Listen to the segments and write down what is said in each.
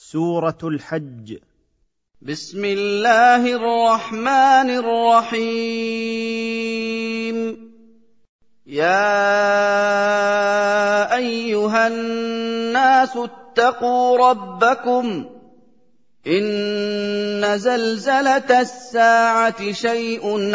سورة الحج. بسم الله الرحمن الرحيم. يا أيها الناس اتقوا ربكم، إن زلزلة الساعة شيء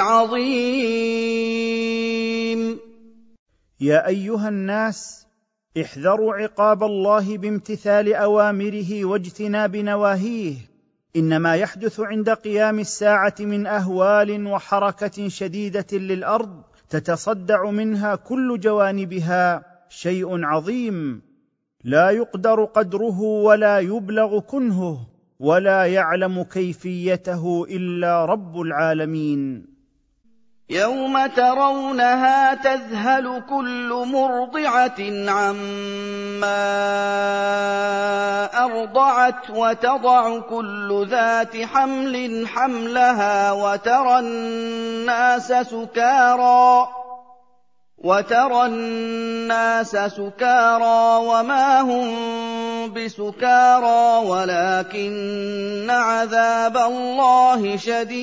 عظيم. يا أيها الناس، احذروا عقاب الله بامتثال أوامره واجتناب نواهيه. إن ما يحدث عند قيام الساعة من أهوال وحركة شديدة للأرض تتصدع منها كل جوانبها شيء عظيم، لا يقدر قدره ولا يبلغ كنهه، ولا يعلم كيفيته إلا رب العالمين. يوم ترونها تذهل كل مرضعة عما أرضعت، وتضع كل ذات حمل حملها، وترى الناس سكارى وما هم بسكارى ولكن عذاب الله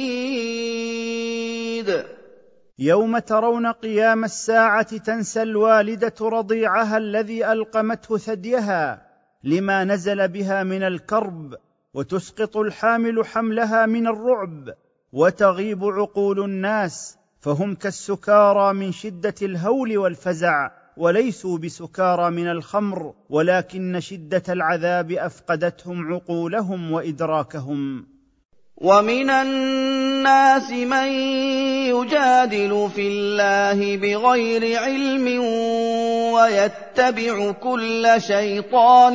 شديد. يوم ترون قيام الساعة تنسى الوالدة رضيعها الذي ألقمته ثديها لما نزل بها من الكرب، وتسقط الحامل حملها من الرعب، وتغيب عقول الناس فهم كالسكارى من شدة الهول والفزع، وليسوا بسكارى من الخمر، ولكن شدة العذاب أفقدتهم عقولهم وإدراكهم. ومن الناس من يجادل في الله بغير علم ويتبع كل شيطان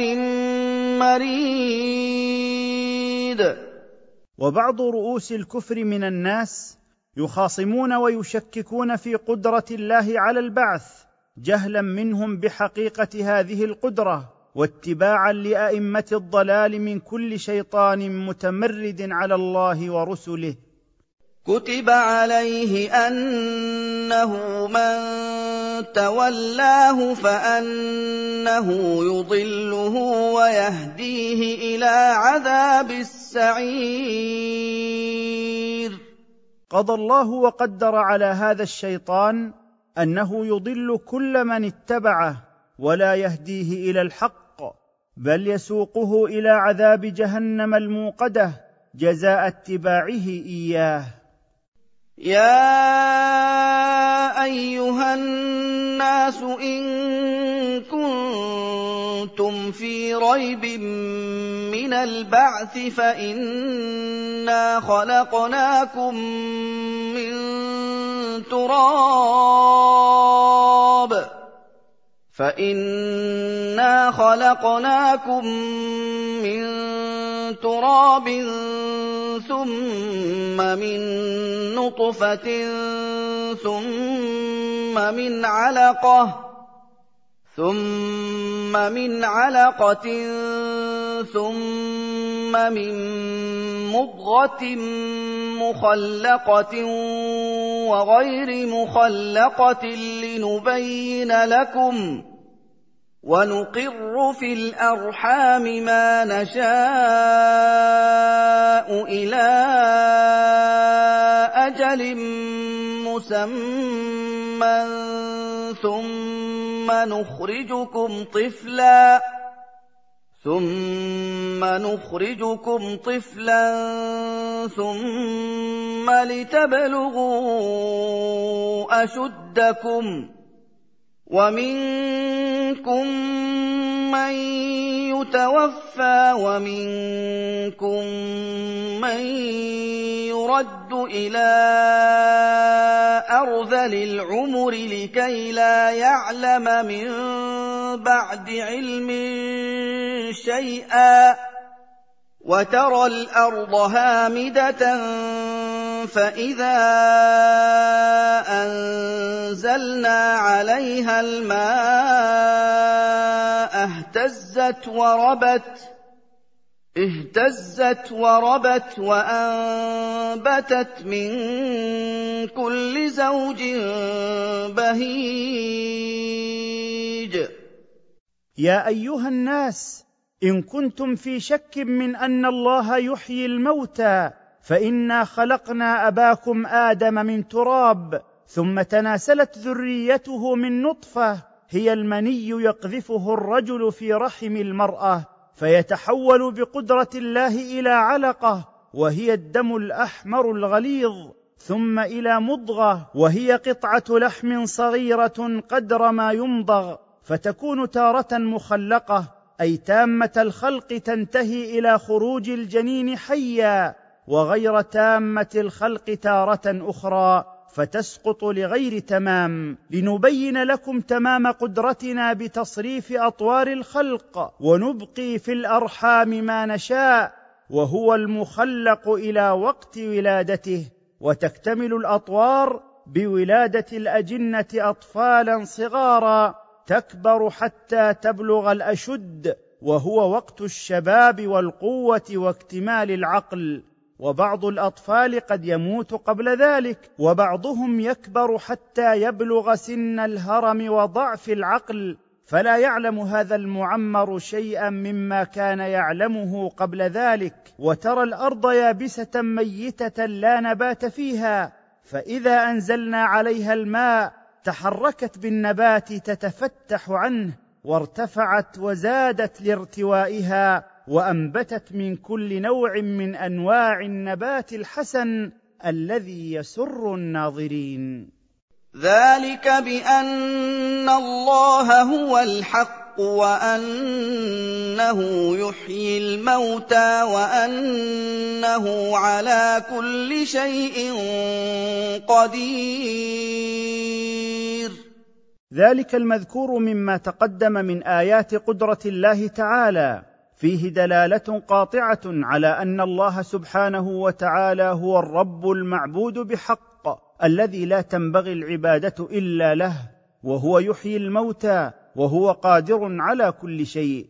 مريد. وبعض رؤوس الكفر من الناس يخاصمون ويشككون في قدرة الله على البعث، جهلا منهم بحقيقة هذه القدرة، واتباعا لأئمة الضلال من كل شيطان متمرد على الله ورسله. كتب عليه أنه من تولاه فأنه يضله ويهديه إلى عذاب السعير. قضى الله وقدر على هذا الشيطان أنه يضل كل من اتبعه ولا يهديه إلى الحق، بل يسوقه إلى عذاب جهنم الموقدة جزاء اتباعه إياه. يا أيها الناس، إن كنتم في ريب من البعث فإنا خلقناكم من تراب ثم من نطفة ثم من علقة ثم من مضغة مخلقة وغير مخلقة لنبين لكم، ونقر في الأرحام ما نشاء إلى أجل مسمى ثم نخرجكم طفلا ثم لتبلغوا أشدكم، ومنكم من يتوفى ومنكم من يرد إلى أرذل العمر لكي لا يعلم من بعد علم شيئا. وترى الأرض هامدة فإذا أنزلنا عليها الماء اهتزت وربت وأنبتت من كل زوج بهيج. يا أيها الناس، إن كنتم في شك من أن الله يحيي الموتى فإنا خلقنا أباكم آدم من تراب ثم تناسلت ذريته من نطفة هي المني يقذفه الرجل في رحم المرأة فيتحول بقدرة الله إلى علقة وهي الدم الأحمر الغليظ ثم إلى مضغة وهي قطعة لحم صغيرة قدر ما يمضغ فتكون تارة مخلقة أي تامة الخلق تنتهي إلى خروج الجنين حيا وغير تامة الخلق تارة أخرى فتسقط لغير تمام لنبين لكم تمام قدرتنا بتصريف أطوار الخلق ونبقي في الأرحام ما نشاء وهو المخلق إلى وقت ولادته وتكتمل الأطوار بولادة الأجنة أطفالا صغارا تكبر حتى تبلغ الأشد وهو وقت الشباب والقوة واكتمال العقل وبعض الأطفال قد يموت قبل ذلك وبعضهم يكبر حتى يبلغ سن الهرم وضعف العقل فلا يعلم هذا المعمر شيئا مما كان يعلمه قبل ذلك وترى الأرض يابسة ميتة لا نبات فيها فإذا أنزلنا عليها الماء تحركت بالنبات تتفتح عنه وارتفعت وزادت لارتوائها وأنبتت من كل نوع من أنواع النبات الحسن الذي يسر الناظرين. ذلك بأن الله هو الحق وأنه يحيي الموتى وأنه على كل شيء قدير. ذلك المذكور مما تقدم من آيات قدرة الله تعالى فيه دلالة قاطعة على أن الله سبحانه وتعالى هو الرب المعبود بحق الذي لا تنبغي العبادة إلا له وهو يحيي الموتى وهو قادر على كل شيء.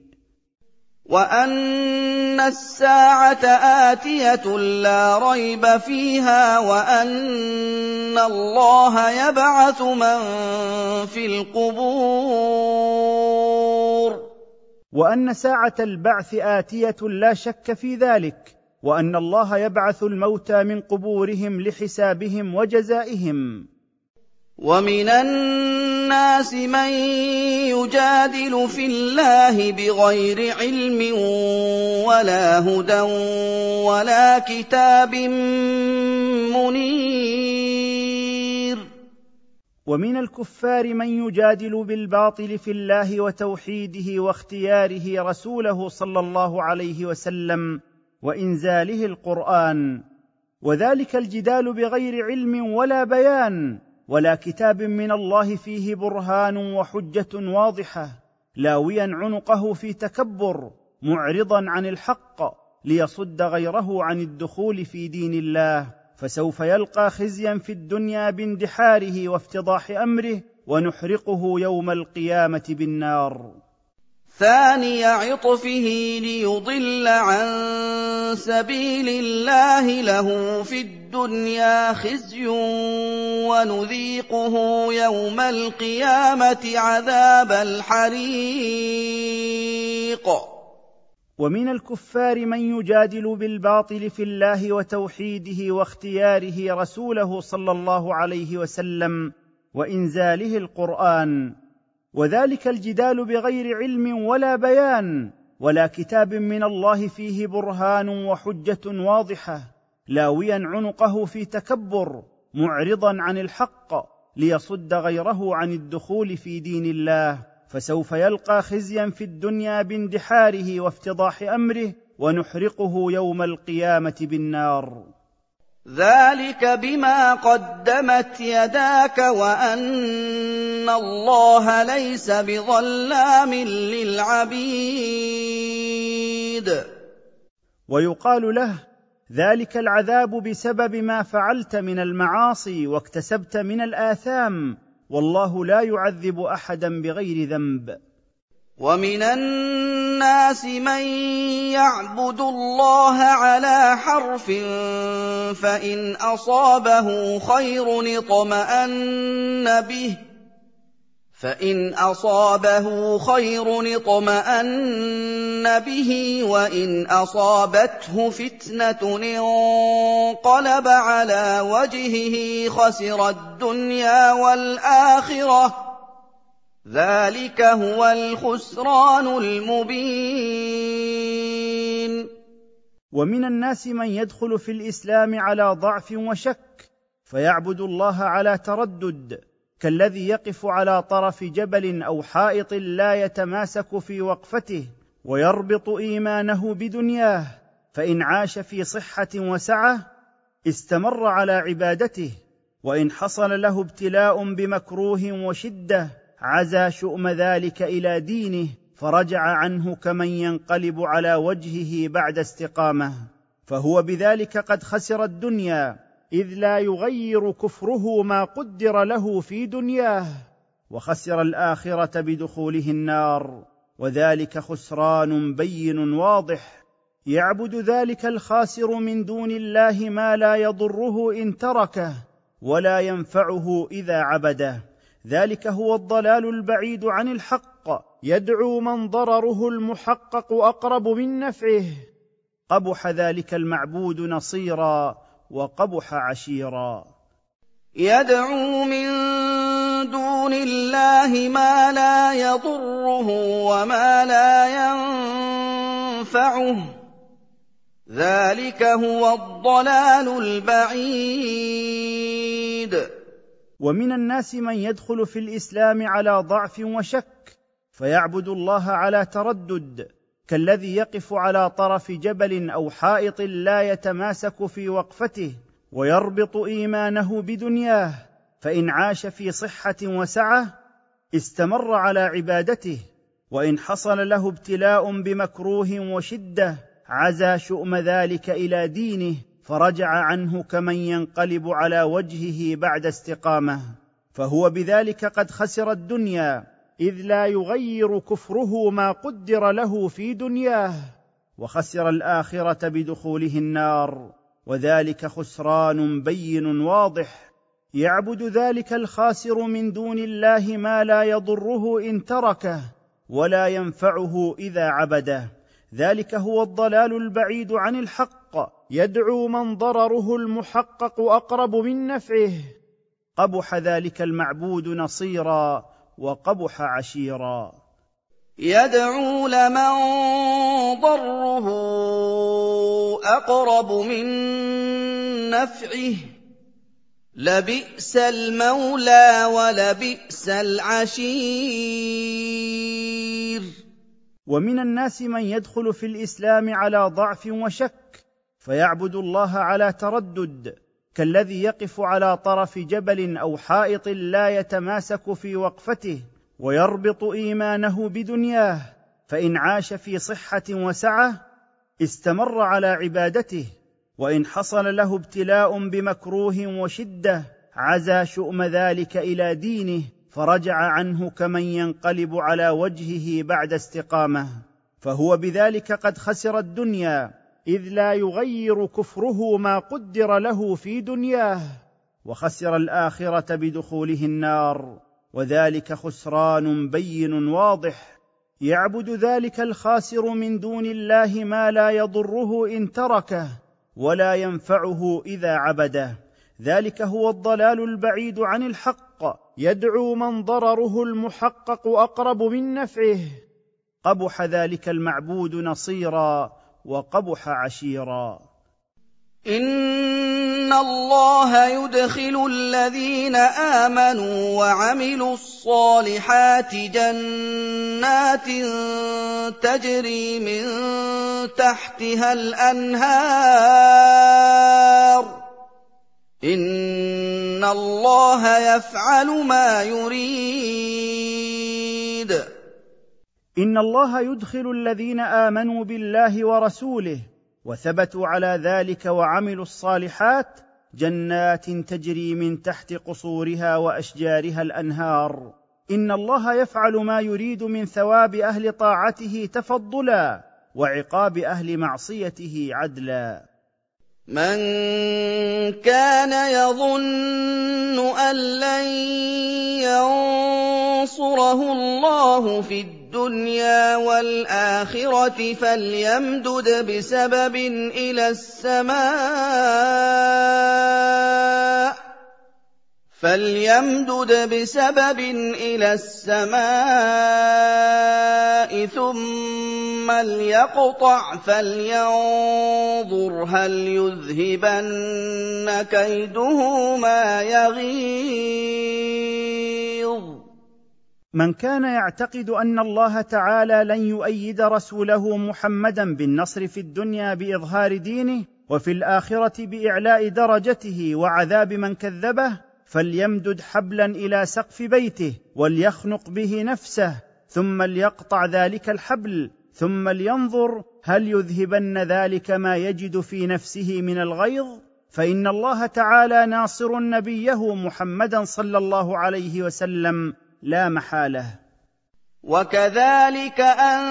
وأن الساعة آتية لا ريب فيها وأن الله يبعث من في القبور. وأن ساعة البعث آتية لا شك في ذلك وأن الله يبعث الموتى من قبورهم لحسابهم وجزائهم. ومن الناس من يجادل في الله بغير علم ولا هدى ولا كتاب منير. ومن الكفار من يجادل بالباطل في الله وتوحيده واختياره رسوله صلى الله عليه وسلم وإنزاله القرآن وذلك الجدال بغير علم ولا بيان ولا كتاب من الله فيه برهان وحجة واضحة لاويا عنقه في تكبر معرضا عن الحق ليصد غيره عن الدخول في دين الله فسوف يلقى خزيا في الدنيا باندحاره وافتضاح أمره ونحرقه يوم القيامة بالنار. ثاني عطفه ليضل عن سبيل الله له في الدنيا خزي ونذيقه يوم القيامة عذاب الحريق. ومن الكفار من يجادل بالباطل في الله وتوحيده واختياره رسوله صلى الله عليه وسلم وإنزاله القرآن وذلك الجدال بغير علم ولا بيان ولا كتاب من الله فيه برهان وحجة واضحة لاويا عنقه في تكبر معرضا عن الحق ليصد غيره عن الدخول في دين الله فسوف يلقى خزيا في الدنيا باندحاره وافتضاح أمره ونحرقه يوم القيامة بالنار. ذلك بما قدمت يداك وأن الله ليس بظلام للعبيد. ويقال له ذلك العذاب بسبب ما فعلت من المعاصي واكتسبت من الآثام والله لا يعذب أحدا بغير ذنب. ومن الناس من يعبد الله على حرف فإن أصابه خير اطمأن به فإن أصابه خير اطمأن به وإن أصابته فتنة انقلب على وجهه خسر الدنيا والآخرة ذلك هو الخسران المبين. ومن الناس من يدخل في الإسلام على ضعف وشك فيعبد الله على تردد، كالذي يقف على طرف جبل أو حائط لا يتماسك في وقفته ويربط إيمانه بدنياه، فإن عاش في صحة وسعة استمر على عبادته، وإن حصل له ابتلاء بمكروه وشدة عزى شؤم ذلك إلى دينه فرجع عنه كمن ينقلب على وجهه بعد استقامة، فهو بذلك قد خسر الدنيا، إذ لا يغير كفره ما قدر له في دنياه، وخسر الآخرة بدخوله النار، وذلك خسران بين واضح. يعبد ذلك الخاسر من دون الله ما لا يضره إن تركه ولا ينفعه إذا عبده، ذلك هو الضلال البعيد عن الحق، يدعو من ضرره المحقق أقرب من نفعه، قبح ذلك المعبود نصيرا وقبح عشيرا. يدعو من دون الله ما لا يضره وما لا ينفعه ذلك هو الضلال البعيد. ومن الناس من يدخل في الإسلام على ضعف وشك فيعبد الله على تردد، كالذي يقف على طرف جبل أو حائط لا يتماسك في وقفته ويربط إيمانه بدنياه، فإن عاش في صحة وسعة استمر على عبادته، وإن حصل له ابتلاء بمكروه وشدة عزى شؤم ذلك إلى دينه فرجع عنه كمن ينقلب على وجهه بعد استقامة، فهو بذلك قد خسر الدنيا، إذ لا يغير كفره ما قدر له في دنياه، وخسر الآخرة بدخوله النار، وذلك خسران بين واضح. يعبد ذلك الخاسر من دون الله ما لا يضره إن تركه ولا ينفعه إذا عبده، ذلك هو الضلال البعيد عن الحق، يدعو من ضرره المحقق أقرب من نفعه، قبح ذلك المعبود نصيرا وقبح عشيرا. يدعو لمن ضره أقرب من نفعه لبئس المولى ولبئس العشير. ومن الناس من يدخل في الإسلام على ضعف وشك فيعبد الله على تردد، كالذي يقف على طرف جبل أو حائط لا يتماسك في وقفته ويربط إيمانه بدنياه، فإن عاش في صحة وسعة استمر على عبادته، وإن حصل له ابتلاء بمكروه وشدة عزى شؤم ذلك إلى دينه فرجع عنه كمن ينقلب على وجهه بعد استقامة، فهو بذلك قد خسر الدنيا، إذ لا يغير كفره ما قدر له في دنياه، وخسر الآخرة بدخوله النار، وذلك خسران بين واضح. يعبد ذلك الخاسر من دون الله ما لا يضره إن تركه ولا ينفعه إذا عبده، ذلك هو الضلال البعيد عن الحق، يدعو من ضرره المحقق أقرب من نفعه، قبح ذلك المعبود نصيرا وقبح عشيرا. إن الله يدخل الذين آمنوا وعملوا الصالحات جنات تجري من تحتها الأنهار إن الله يفعل ما يريد. إن الله يدخل الذين آمنوا بالله ورسوله وثبتوا على ذلك وعملوا الصالحات جنات تجري من تحت قصورها وأشجارها الأنهار، إن الله يفعل ما يريد من ثواب أهل طاعته تفضلا وعقاب أهل معصيته عدلا. من كان يظن أن لن ينصره الله في الدنيا والآخرة فليمدد بسبب إلى السماء ثم ليقطع فلينظر هل يذهبن كيده ما يغيظ. من كان يعتقد أن الله تعالى لن يؤيد رسوله محمدا بالنصر في الدنيا بإظهار دينه، وفي الآخرة بإعلاء درجته وعذاب من كذبه، فليمدد حبلا إلى سقف بيته وليخنق به نفسه، ثم ليقطع ذلك الحبل، ثم لينظر هل يذهبن ذلك ما يجد في نفسه من الغيظ، فإن الله تعالى ناصر نبيه محمدا صلى الله عليه وسلم لا محالة. وكذلك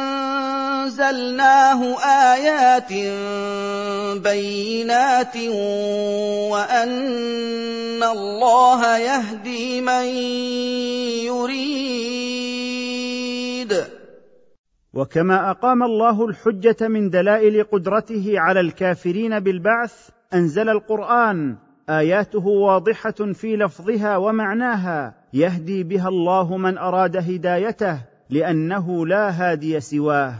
أنزلناه آيات بينات وأن الله يهدي من يريد. وكما أقام الله الحجة من دلائل قدرته على الكافرين بالبعث، أنزل القرآن آياته واضحة في لفظها ومعناها، يهدي بها الله من أراد هدايته، لأنه لا هادي سواه.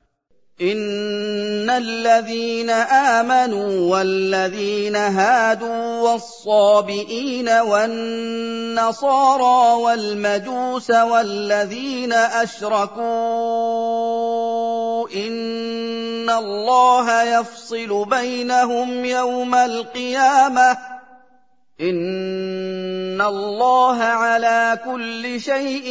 إن الذين آمنوا والذين هادوا والصابئين والنصارى والمجوس والذين أشركوا إن الله يفصل بينهم يوم القيامة إن الله على كل شيء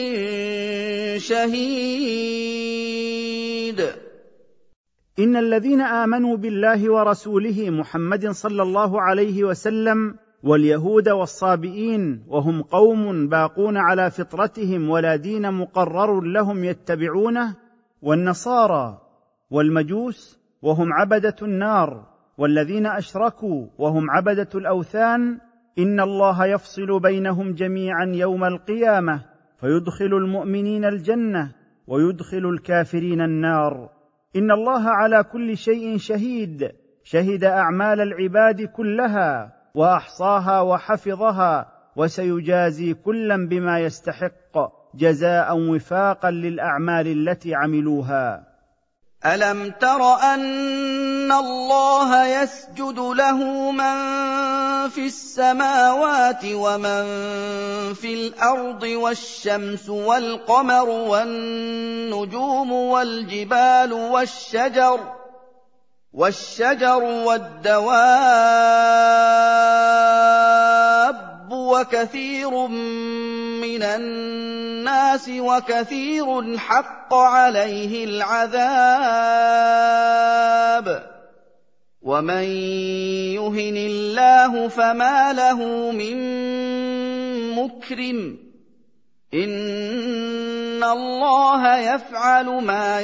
شهيد. إن الذين آمنوا بالله ورسوله محمد صلى الله عليه وسلم واليهود والصابئين، وهم قوم باقون على فطرتهم ولا دين مقرر لهم يتبعونه، والنصارى والمجوس وهم عبدة النار، والذين أشركوا وهم عبدة الأوثان، إن الله يفصل بينهم جميعا يوم القيامة، فيدخل المؤمنين الجنة ويدخل الكافرين النار. إن الله على كل شيء شهيد، شهد أعمال العباد كلها وأحصاها وحفظها، وسيجازي كلا بما يستحق جزاء وفاقا للأعمال التي عملوها. ألم تر أن الله يسجد له من في السماوات ومن في الأرض والشمس والقمر والنجوم والجبال والشجر والدواب وكثير من الناس وكثير حق عليه العذاب ومن يهن الله فما له من مكرم إن الله يفعل ما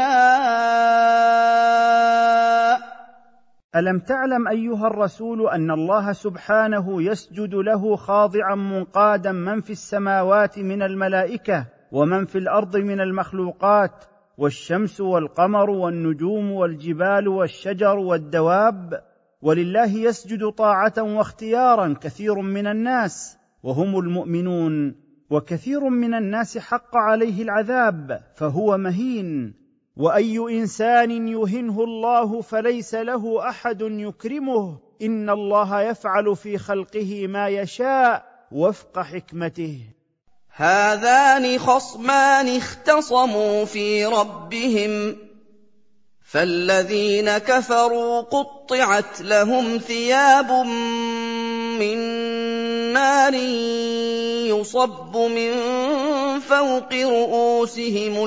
يشاء. ألم تعلم أيها الرسول أن الله سبحانه يسجد له خاضعا منقادا من في السماوات من الملائكة ومن في الأرض من المخلوقات، والشمس والقمر والنجوم والجبال والشجر والدواب، ولله يسجد طاعة واختيارا كثير من الناس وهم المؤمنون، وكثير من الناس حق عليه العذاب فهو مهين. وأي إنسان يهنه الله فليس له أحد يكرمه، إن الله يفعل في خلقه ما يشاء وفق حكمته. هذان خصمان اختصموا في ربهم فالذين كفروا قطعت لهم ثياب من نار يصب من فوق رؤوسهم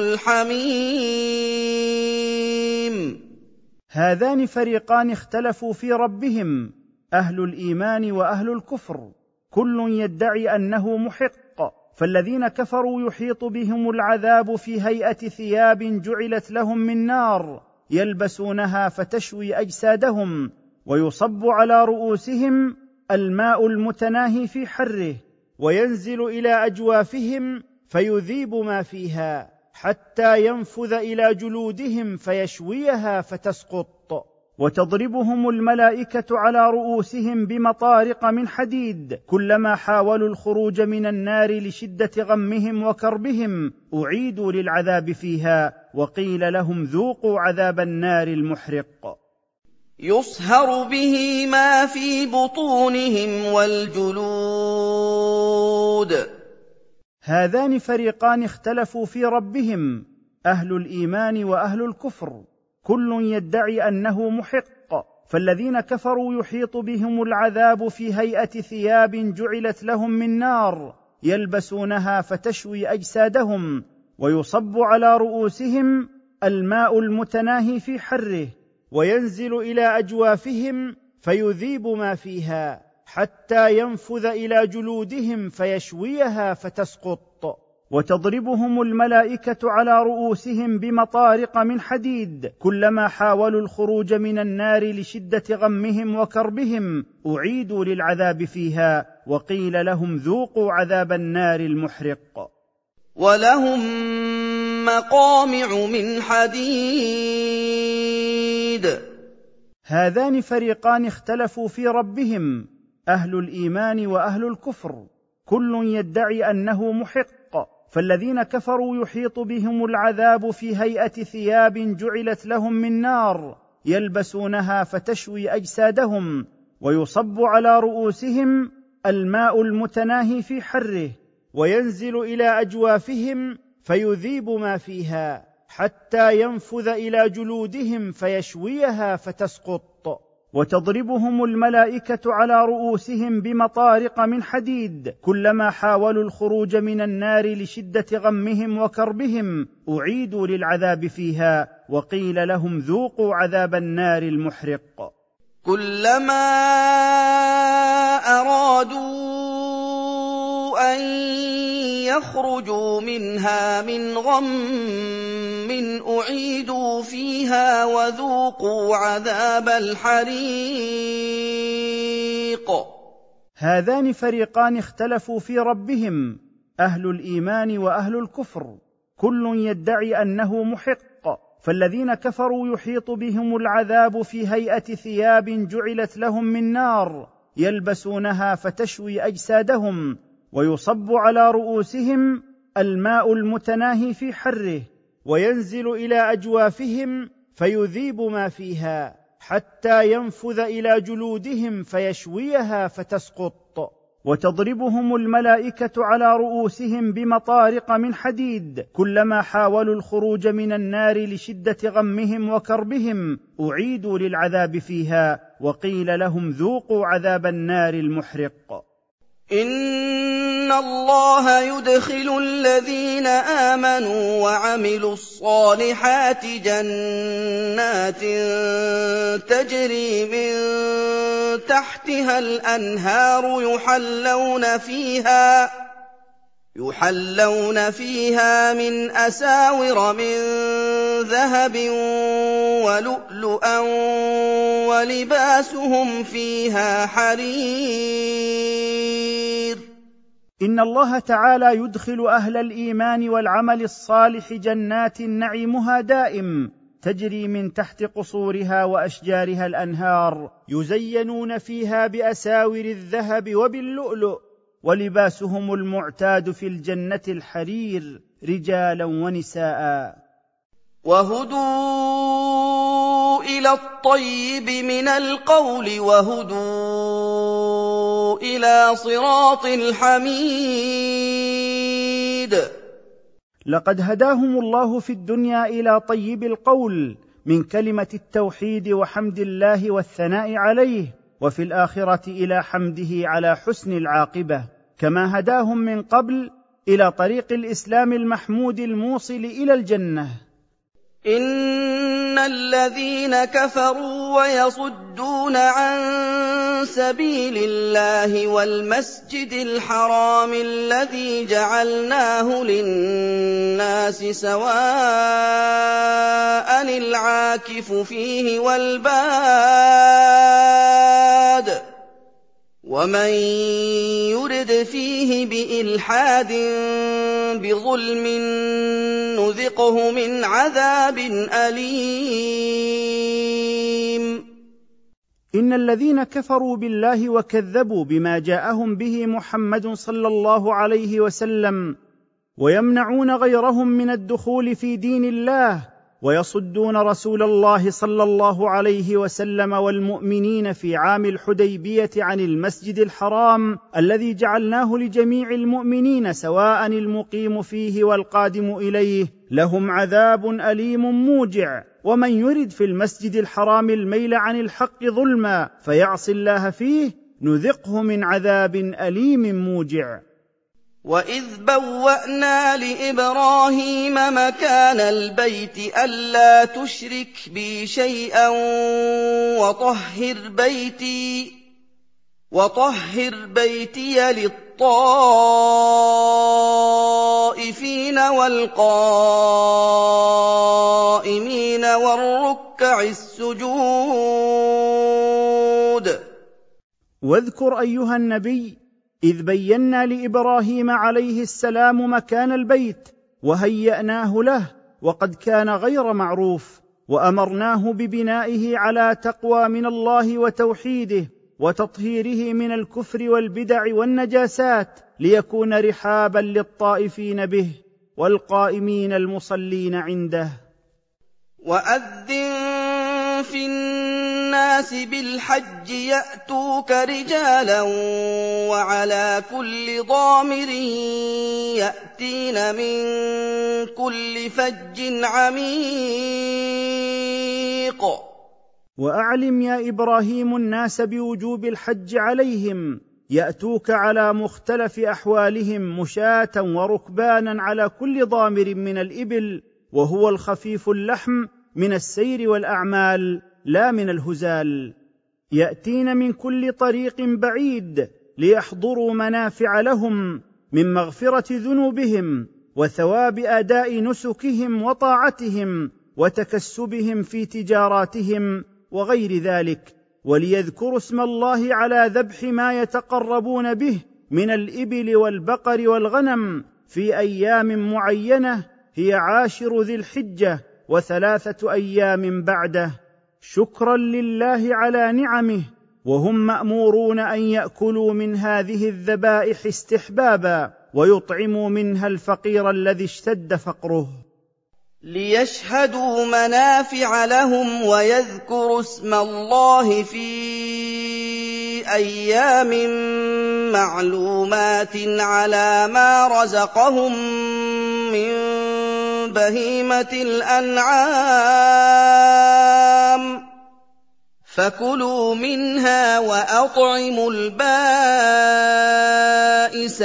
الحميم. هذان فريقان اختلفوا في ربهم، أهل الإيمان وأهل الكفر، كل يدعي أنه محق، فالذين كفروا يحيط بهم العذاب في هيئة ثياب جعلت لهم من نار يلبسونها فتشوي أجسادهم، ويصب على رؤوسهم الماء المتناهي في حره، وينزل إلى أجوافهم فيذيب ما فيها حتى ينفذ إلى جلودهم فيشويها فتسقط، وتضربهم الملائكة على رؤوسهم بمطارق من حديد، كلما حاولوا الخروج من النار لشدة غمهم وكربهم أعيدوا للعذاب فيها، وقيل لهم ذوقوا عذاب النار المحرق. يصهر به ما في بطونهم والجلود. هذان فريقان اختلفوا في ربهم، أهل الإيمان وأهل الكفر، كل يدعي أنه محق، فالذين كفروا يحيط بهم العذاب في هيئة ثياب جعلت لهم من نار يلبسونها فتشوي أجسادهم، ويصب على رؤوسهم الماء المتناهي في حره، وينزل إلى أجوافهم فيذيب ما فيها حتى ينفذ إلى جلودهم فيشويها فتسقط، وتضربهم الملائكة على رؤوسهم بمطارق من حديد، كلما حاولوا الخروج من النار لشدة غمهم وكربهم أعيدوا للعذاب فيها، وقيل لهم ذوقوا عذاب النار المحرق. ولهم مقامع من حديد. هذان فريقان اختلفوا في ربهم، أهل الإيمان وأهل الكفر، كل يدعي أنه محق، فالذين كفروا يحيط بهم العذاب في هيئة ثياب جعلت لهم من نار يلبسونها فتشوي أجسادهم، ويصب على رؤوسهم الماء المتناهي في حره، وينزل إلى أجوافهم فيذيب ما فيها حتى ينفذ إلى جلودهم فيشويها فتسقط، وتضربهم الملائكة على رؤوسهم بمطارق من حديد، كلما حاولوا الخروج من النار لشدة غمهم وكربهم أعيدوا للعذاب فيها، وقيل لهم ذوقوا عذاب النار المحرق. كلما أرادوا أن يخرجوا منها من غم أعيدوا فيها وذوقوا عذاب الحريق. هذان فريقان اختلفوا في ربهم، أهل الإيمان وأهل الكفر، كل يدعي أنه محق، فالذين كفروا يحيط بهم العذاب في هيئة ثياب جعلت لهم من نار يلبسونها فتشوي أجسادهم، ويصب على رؤوسهم الماء المتناهي في حره، وينزل إلى أجوافهم فيذيب ما فيها حتى ينفذ إلى جلودهم فيشويها فتسقط، وتضربهم الملائكة على رؤوسهم بمطارق من حديد، كلما حاولوا الخروج من النار لشدة غمهم وكربهم أعيدوا للعذاب فيها، وقيل لهم ذوقوا عذاب النار المحرق. إِنَّ اللَّهَ يُدْخِلُ الَّذِينَ آمَنُوا وَعَمِلُوا الصَّالِحَاتِ جَنَّاتٍ تَجْرِي مِن تَحْتِهَا الْأَنْهَارُ يُحَلَّوْنَ فِيهَا مِنْ أَسَاوِرَ مِن ذَهَبٍ وَلُؤْلُؤًا وَلِبَاسُهُمْ فِيهَا حَرِيرٌ. إن الله تعالى يدخل أهل الإيمان والعمل الصالح جنات نعيمها دائم تجري من تحت قصورها وأشجارها الأنهار، يزينون فيها بأساور الذهب وباللؤلؤ، ولباسهم المعتاد في الجنة الحرير رجالا ونساء. وهدوا إلى الطيب من القول وهدوا إلى صراط الحميد. لقد هداهم الله في الدنيا إلى طيب القول من كلمة التوحيد وحمد الله والثناء عليه، وفي الآخرة إلى حمده على حسن العاقبة، كما هداهم من قبل إلى طريق الإسلام المحمود الموصل إلى الجنة. إِنَّ الَّذِينَ كَفَرُوا وَيَصُدُّونَ عَن سَبِيلِ اللَّهِ وَالْمَسْجِدِ الْحَرَامِ الَّذِي جَعَلْنَاهُ لِلنَّاسِ سَوَاءً الْعَاكِفُ فِيهِ وَالْبَادِ، وَمَن يُرِدْ فِيهِ بِإِلْحَادٍ بظلم نذقه من عذاب أليم. إن الذين كفروا بالله وكذبوا بما جاءهم به محمد صلى الله عليه وسلم ويمنعون غيرهم من الدخول في دين الله ويصدون رسول الله صلى الله عليه وسلم والمؤمنين في عام الحديبية عن المسجد الحرام الذي جعلناه لجميع المؤمنين سواء المقيم فيه والقادم إليه، لهم عذاب أليم موجع. ومن يرد في المسجد الحرام الميل عن الحق ظلما فيعصي الله فيه نذقه من عذاب أليم موجع. وَإِذْ بَوَّأْنَا لِإِبْرَاهِيمَ مَكَانَ الْبَيْتِ أَلَّا تُشْرِكْ بِي شَيْئًا وَطَهِّرْ بَيْتِيَ لِلطَّائِفِينَ وَالْقَائِمِينَ وَالرُّكَّعِ السُّجُودِ. واذكر أيها النبي إذ بينا لإبراهيم عليه السلام مكان البيت وهيأناه له وقد كان غير معروف، وأمرناه ببنائه على تقوى من الله وتوحيده وتطهيره من الكفر والبدع والنجاسات ليكون رحابا للطائفين به والقائمين المصلين عنده. وأذن في الناس بالحج يأتوك رجالا وعلى كل ضامر يأتين من كل فج عميق. وأعلم يا إبراهيم الناس بوجوب الحج عليهم، يأتوك على مختلف أحوالهم مشاة وركبانا على كل ضامر من الإبل، وهو الخفيف اللحم من السير والأعمال لا من الهزال. يأتين من كل طريق بعيد ليحضروا منافع لهم من مغفرة ذنوبهم وثواب أداء نسكهم وطاعتهم وتكسبهم في تجاراتهم وغير ذلك، وليذكروا اسم الله على ذبح ما يتقربون به من الإبل والبقر والغنم في أيام معينة هي 10 ذي الحجة و3 أيام بعده، شكرا لله على نعمه، وهم مأمورون أن يأكلوا من هذه الذبائح استحبابا ويطعموا منها الفقير الذي اشتد فقره، ليشهدوا منافع لهم ويذكروا اسم الله في أيام معلومات على ما رزقهم من بهيمة الأنعام، فكلوا منها وأطعموا البائس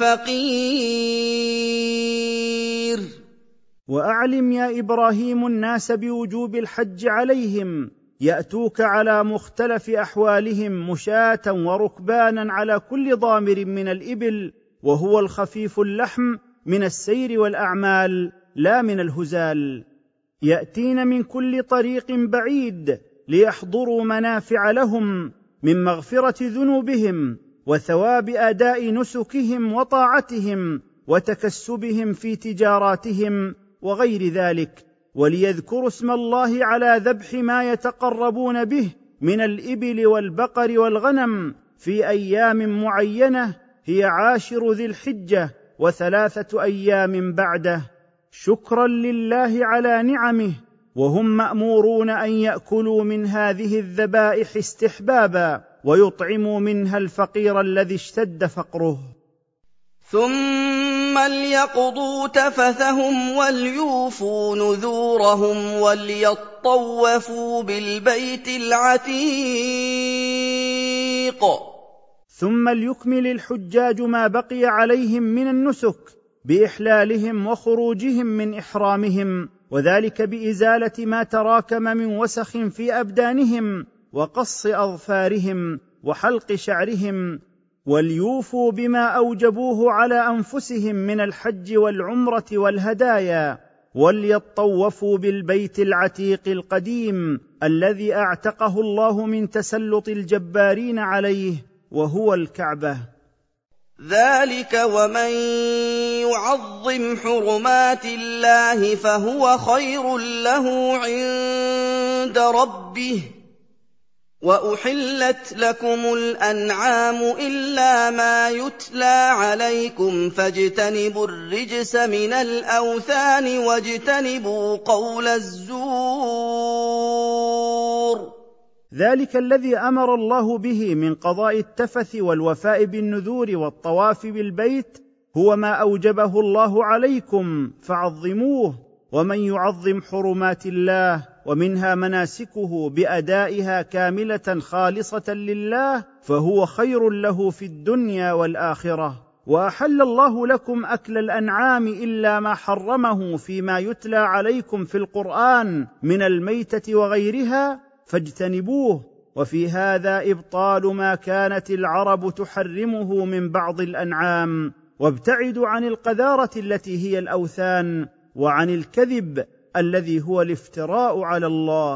الفقير. وأعلم يا إبراهيم الناس بوجوب الحج عليهم، يأتوك على مختلف أحوالهم مشاة وركبانا على كل ضامر من الإبل، وهو الخفيف اللحم من السير والأعمال لا من الهزال. يأتين من كل طريق بعيد ليحضروا منافع لهم من مغفرة ذنوبهم وثواب أداء نسكهم وطاعتهم وتكسبهم في تجاراتهم وغير ذلك، وليذكروا اسم الله على ذبح ما يتقربون به من الإبل والبقر والغنم في أيام معينة هي 10 ذي الحجة و3 أيام بعده، شكرا لله على نعمه، وهم مأمورون أن يأكلوا من هذه الذبائح استحبابا ويطعموا منها الفقير الذي اشتد فقره، ثم ليقضوا تفثهم وليوفوا نذورهم وليطوفوا بالبيت العتيق. ثم ليكمل الحجاج ما بقي عليهم من النسك بإحلالهم وخروجهم من إحرامهم، وذلك بإزالة ما تراكم من وسخ في أبدانهم وقص أظفارهم وحلق شعرهم، وليوفوا بما أوجبوه على أنفسهم من الحج والعمرة والهدايا، وليطوفوا بالبيت العتيق القديم الذي أعتقه الله من تسلط الجبارين عليه وهو الكعبة. ذلك ومن يعظم حرمات الله فهو خير له عند ربه وأحلت لكم الأنعام إلا ما يتلى عليكم فاجتنبوا الرجس من الأوثان واجتنبوا قول الزور. ذلك الذي أمر الله به من قضاء التفث والوفاء بالنذور والطواف بالبيت هو ما أوجبه الله عليكم فعظموه. ومن يعظم حرمات الله ومنها مناسكه بأدائها كاملة خالصة لله فهو خير له في الدنيا والآخرة. وأحل الله لكم أكل الأنعام إلا ما حرمه فيما يتلى عليكم في القرآن من الميتة وغيرها فاجتنبوه. وفي هذا إبطال ما كانت العرب تحرمه من بعض الأنعام. وابتعدوا عن القذارة التي هي الأوثان وعن الكذب الذي هو الافتراء على الله.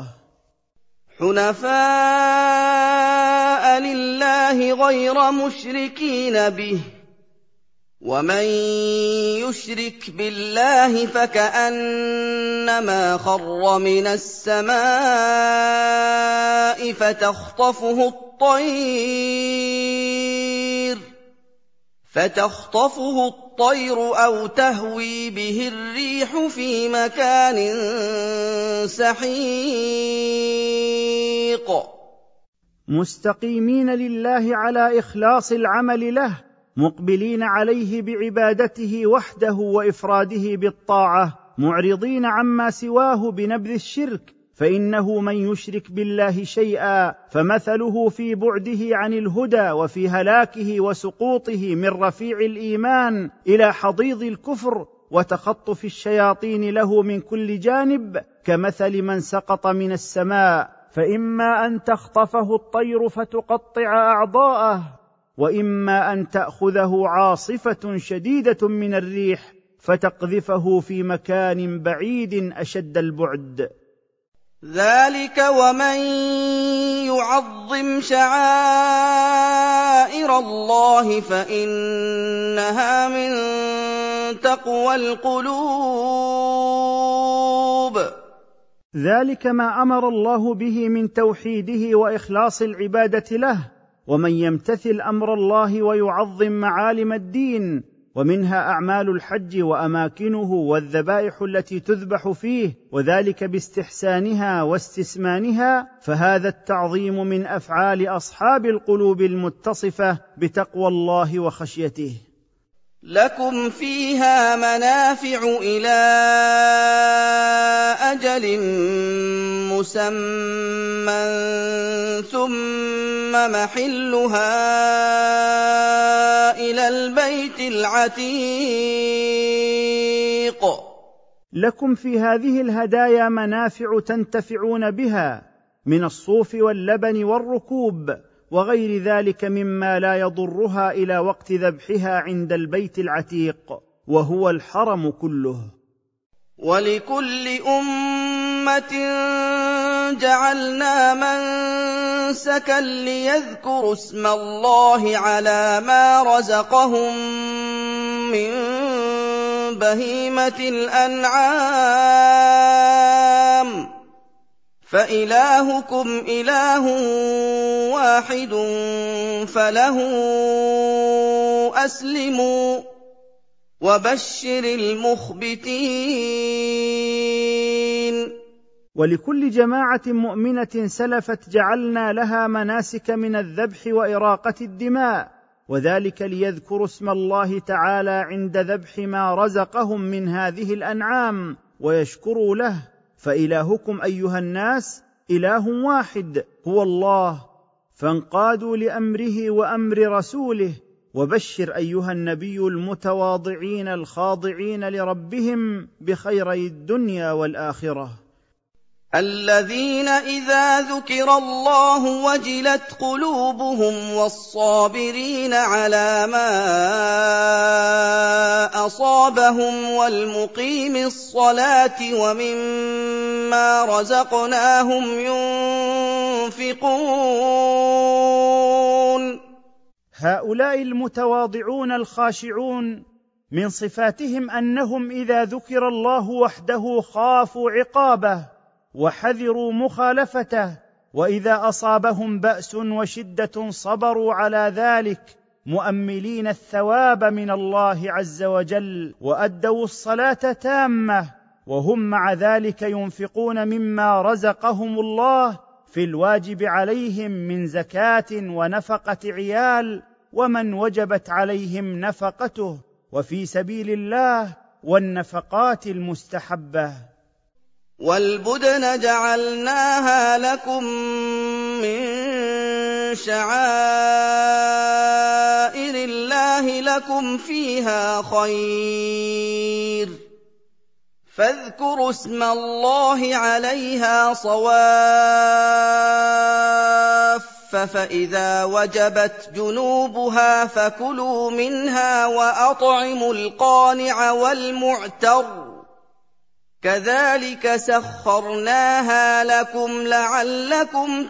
حنفاء لله غير مشركين به ومن يشرك بالله فكأنما خر من السماء فتخطفه الطير أو تهوي به الريح في مكان سحيق. مستقيمين لله على إخلاص العمل له مقبلين عليه بعبادته وحده وإفراده بالطاعة معرضين عما سواه بنبذ الشرك. فإنه من يشرك بالله شيئا فمثله في بعده عن الهدى وفي هلاكه وسقوطه من رفيع الإيمان إلى حضيض الكفر وتخطف الشياطين له من كل جانب كمثل من سقط من السماء فإما أن تخطفه الطير فتقطع أعضاءه وإما أن تأخذه عاصفة شديدة من الريح فتقذفه في مكان بعيد أشد البعد. ذلك ومن يعظم شعائر الله فإنها من تقوى القلوب. ذلك ما أمر الله به من توحيده وإخلاص العبادة له. ومن يمتثل أمر الله ويعظم معالم الدين ومنها أعمال الحج وأماكنه والذبائح التي تذبح فيه وذلك باستحسانها واستسمانها فهذا التعظيم من أفعال أصحاب القلوب المتصفة بتقوى الله وخشيته. لكم فيها منافع إلى أجل مسمى ثم محلها إلى البيت العتيق. لكم في هذه الهدايا منافع تنتفعون بها من الصوف واللبن والركوب وغير ذلك مما لا يضرها إلى وقت ذبحها عند البيت العتيق وهو الحرم كله. ولكل أمة جعلنا منسكا ليذكروا اسم الله على ما رزقهم من بهيمة الأنعام فإلهكم إله واحد فله أسلموا وبشر المخبتين. ولكل جماعة مؤمنة سلفت جعلنا لها مناسك من الذبح وإراقة الدماء وذلك ليذكروا اسم الله تعالى عند ذبح ما رزقهم من هذه الأنعام ويشكروا له. فإلهكم أيها الناس إله واحد هو الله فانقادوا لأمره وأمر رسوله. وبشر أيها النبي المتواضعين الخاضعين لربهم بخيري الدنيا والآخرة الذين إذا ذكر الله وجلت قلوبهم والصابرين على ما أصابهم والمقيم الصلاة ومما رزقناهم ينفقون. هؤلاء المتواضعون الخاشعون من صفاتهم أنهم إذا ذكر الله وحده خافوا عقابه وحذروا مخالفته، وإذا أصابهم بأس وشدة صبروا على ذلك مؤملين الثواب من الله عز وجل، وأدوا الصلاة تامة، وهم مع ذلك ينفقون مما رزقهم الله في الواجب عليهم من زكاة ونفقة عيال ومن وجبت عليهم نفقته، وفي سبيل الله والنفقات المستحبة. والبدن جعلناها لكم من شعائر الله لكم فيها خير، فاذكروا اسم الله عليها صواف، فإذا وجبت جنوبها فكلوا منها وأطعموا القانع والمعتر، كذلك سخرناها لكم لعلكم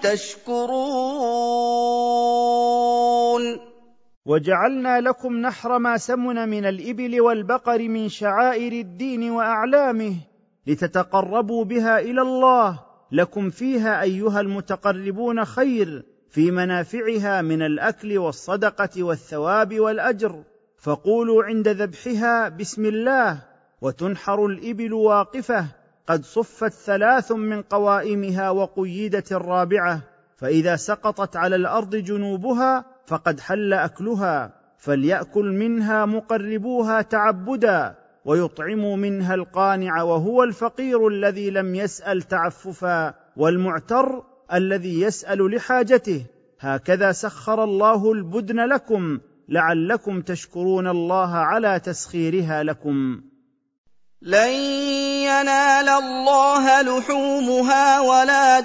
تشكرون. وجعلنا لكم نحر ما سمن من الإبل والبقر من شعائر الدين وأعلامه لتتقربوا بها إلى الله، لكم فيها أيها المتقربون خير في منافعها من الأكل والصدقة والثواب والأجر، فقولوا عند ذبحها بسم الله، وتنحر الإبل واقفة قد صفت 3 من قوائمها وقيدت الرابعة، فإذا سقطت على الأرض جنوبها فقد حل أكلها، فليأكل منها مقربوها تعبدا، ويطعموا منها القانع وهو الفقير الذي لم يسأل تعففا، والمعتر الذي يسأل لحاجته. هكذا سخر الله البدن لكم لعلكم تشكرون الله على تسخيرها لكم. لن ينال الله لحومها ولا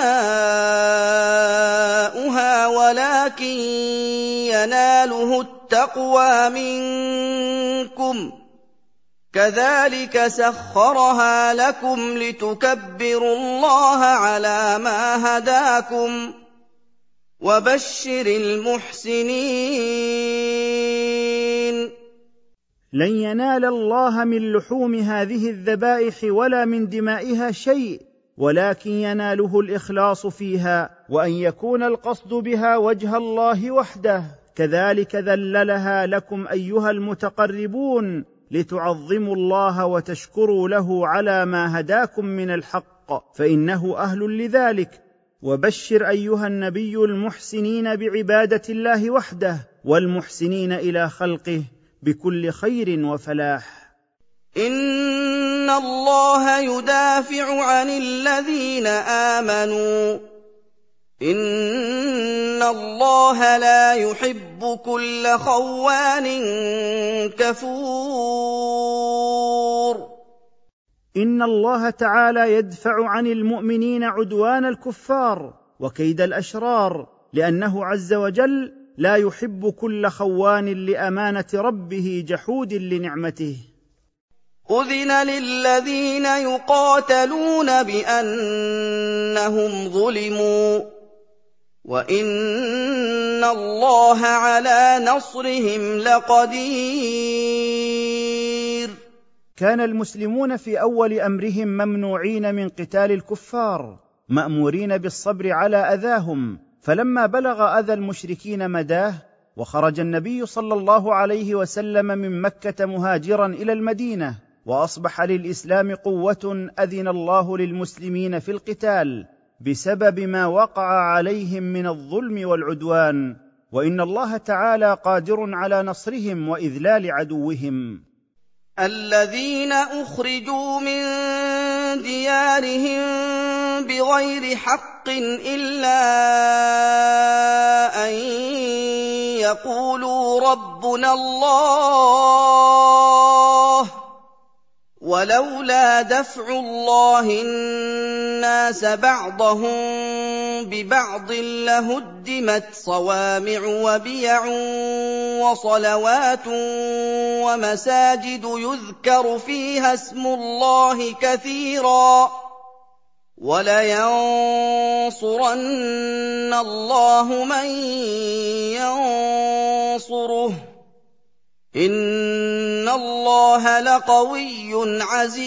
دماؤها ولكن يناله التقوى منكم، كذلك سخرها لكم لتكبروا الله على ما هداكم، وبشر المحسنين. لن ينال الله من لحوم هذه الذبائح ولا من دمائها شيء، ولكن يناله الإخلاص فيها، وأن يكون القصد بها وجه الله وحده. كذلك ذللها لكم أيها المتقربون لتعظموا الله وتشكروا له على ما هداكم من الحق، فإنه أهل لذلك. وبشر أيها النبي المحسنين بعبادة الله وحده والمحسنين إلى خلقه بكل خير وفلاح. إن الله يدافع عن الذين آمنوا، إن الله لا يحب كل خوان كفور. إن الله تعالى يدفع عن المؤمنين عدوان الكفار وكيد الأشرار، لأنه عز وجل لا يحب كل خوان لأمانة ربه جحود لنعمته. أذن للذين يقاتلون بأنهم ظلموا، وإن الله على نصرهم لقدير. كان المسلمون في أول أمرهم ممنوعين من قتال الكفار، مأمورين بالصبر على أذاهم، فلما بلغ أذى المشركين مداه وخرج النبي صلى الله عليه وسلم من مكة مهاجرا إلى المدينة، وأصبح للإسلام قوة، أذن الله للمسلمين في القتال بسبب ما وقع عليهم من الظلم والعدوان، وإن الله تعالى قادر على نصرهم وإذلال عدوهم. الذين أخرجوا من ديارهم بغير حق إلا أن يقولوا ربنا الله، ولولا دفع الله الناس بعضهم ببعض لهدمت صوامع وبيع وصلوات ومساجد يذكر فيها اسم الله كثيرا، وَلَيَنصُرَنَّ اللَّهُ مَن يَنصُرُهُ ۗ إِنَّ اللَّهَ لَقَوِيٌّ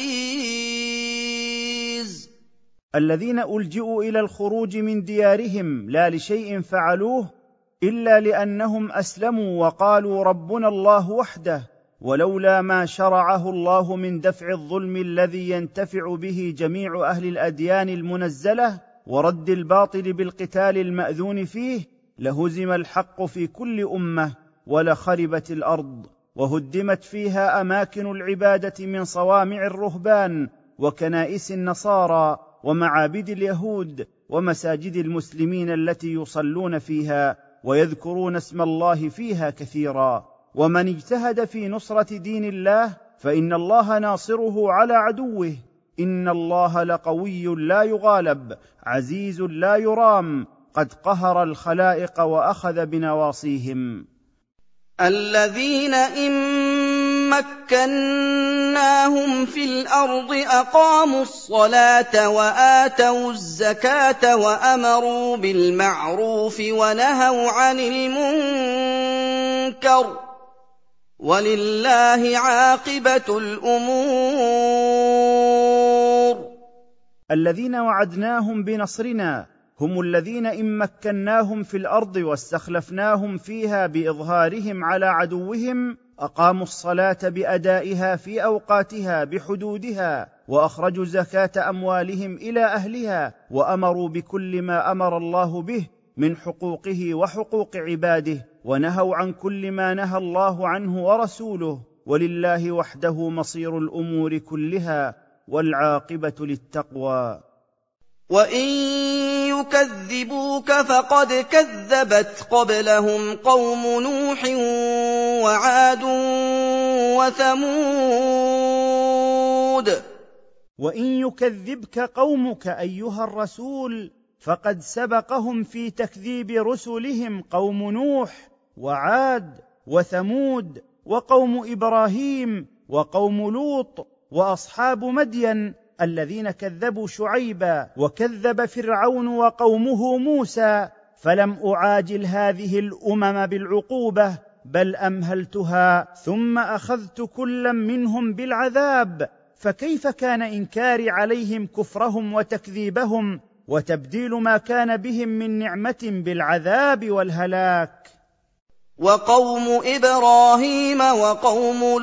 عَزِيزٌ. الذين ألجئوا إلى الخروج من ديارهم لا لشيء فعلوه إلا لأنهم أسلموا وقالوا ربنا الله وحده، ولولا ما شرعه الله من دفع الظلم الذي ينتفع به جميع أهل الأديان المنزلة ورد الباطل بالقتال المأذون فيه، لهزم الحق في كل أمة ولخربت الأرض وهدمت فيها أماكن العبادة من صوامع الرهبان وكنائس النصارى ومعابد اليهود ومساجد المسلمين التي يصلون فيها ويذكرون اسم الله فيها كثيرا. ومن اجتهد في نصرة دين الله فإن الله ناصره على عدوه، إن الله لقوي لا يغالب عزيز لا يرام، قد قهر الخلائق وأخذ بنواصيهم. الذين إن مكناهم في الأرض أقاموا الصلاة وآتوا الزكاة وأمروا بالمعروف ونهوا عن المنكر، ولله عاقبة الأمور. الذين وعدناهم بنصرنا هم الذين إن مكناهم في الأرض واستخلفناهم فيها بإظهارهم على عدوهم أقاموا الصلاة بأدائها في أوقاتها بحدودها، وأخرجوا زكاة أموالهم إلى أهلها، وأمروا بكل ما أمر الله به من حقوقه وحقوق عباده، ونهوا عن كل ما نهى الله عنه ورسوله، ولله وحده مصير الأمور كلها، والعاقبة للتقوى. وَإِن يُكَذِّبُوكَ فَقَدْ كَذَّبَتْ قَبْلَهُمْ قَوْمُ نُوحٍ وَعَادٌ وَثَمُودُ. وَإِن يُكَذِّبْكَ قَوْمُكَ أيها الرسول فقد سبقهم في تكذيب رسلهم قوم نوح وعاد وثمود وقوم إبراهيم وقوم لوط وأصحاب مدين الذين كذبوا شعيبا، وكذب فرعون وقومه موسى، فلم أعاجل هذه الأمم بالعقوبة بل أمهلتها ثم أخذت كلا منهم بالعذاب، فكيف كان إنكاري عليهم كفرهم وتكذيبهم وتبديل ما كان بهم من نعمة بالعذاب والهلاك. وقوم إبراهيم وقوم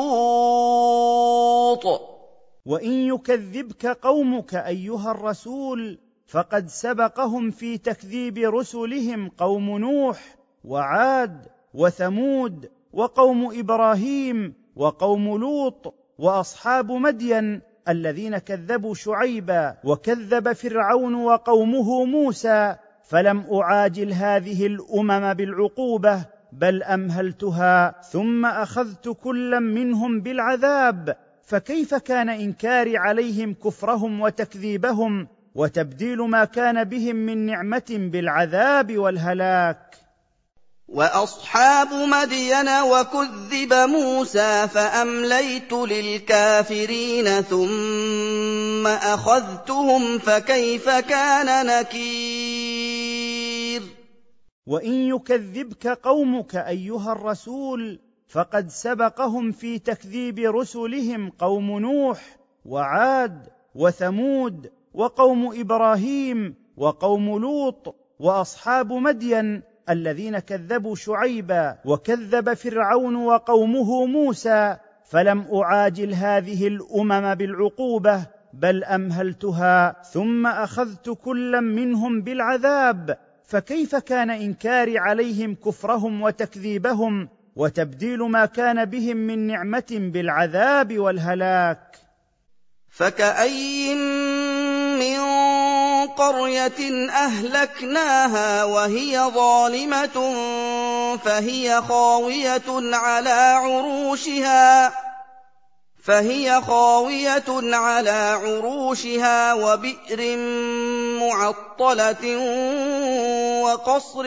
لوط. وإن يكذبك قومك أيها الرسول فقد سبقهم في تكذيب رسلهم قوم نوح وعاد وثمود وقوم إبراهيم وقوم لوط وأصحاب مدين الذين كذبوا شعيبا، وكذب فرعون وقومه موسى، فلم أعاجل هذه الأمم بالعقوبة بل أمهلتها ثم أخذت كلا منهم بالعذاب، فكيف كان إنكاري عليهم كفرهم وتكذيبهم وتبديل ما كان بهم من نعمة بالعذاب والهلاك. وأصحاب مدين وكذب موسى فأمليت للكافرين ثم أخذتهم فكيف كان نكير. وإن يكذبك قومك أيها الرسول فقد سبقهم في تكذيب رسلهم قوم نوح وعاد وثمود وقوم إبراهيم وقوم لوط وأصحاب مدين الذين كذبوا شعيبا، وكذب فرعون وقومه موسى، فلم أعاجل هذه الأمم بالعقوبة بل أمهلتها ثم أخذت كلا منهم بالعذاب، فكيف كان إنكاري عليهم كفرهم وتكذيبهم وتبديل ما كان بهم من نعمة بالعذاب والهلاك. فكأين من قرية أهلكناها وهي ظالمة فهي خاوية على عروشها وبئر معطلة وقصر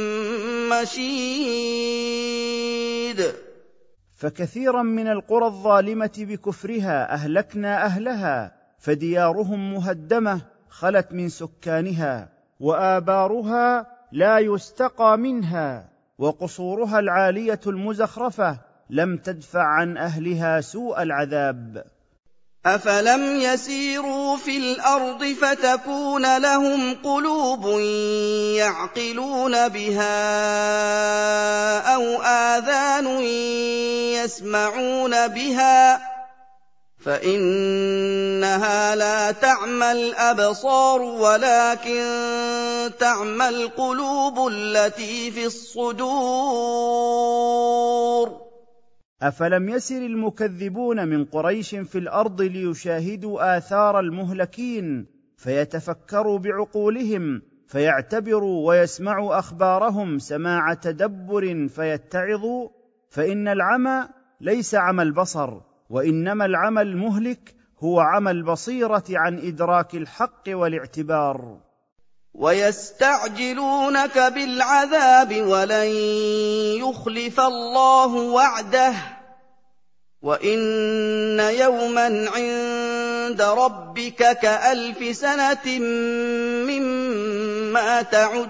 مشيد. فكثيرا من القرى الظالمة بكفرها أهلكنا أهلها، فديارهم مهدمة خلت من سكانها، وآبارها لا يستقى منها، وقصورها العالية المزخرفة لم تدفع عن أهلها سوء العذاب. أفلم يسيروا في الأرض فتكون لهم قلوب يعقلون بها أو آذان يسمعون بها فإنها لا تعمى الأبصار ولكن تعمى القلوب التي في الصدور. أفلم يسر المكذبون من قريش في الأرض ليشاهدوا آثار المهلكين فيتفكروا بعقولهم فيعتبروا ويسمعوا أخبارهم سماع تدبر فيتعظوا؟ فإن العمى ليس عمى البصر، وإنما العمى المهلك هو عمى البصيرة عن إدراك الحق والاعتبار. ويستعجلونك بالعذاب ولن يخلف الله وعده وإن يوما عند ربك كألف سنة مما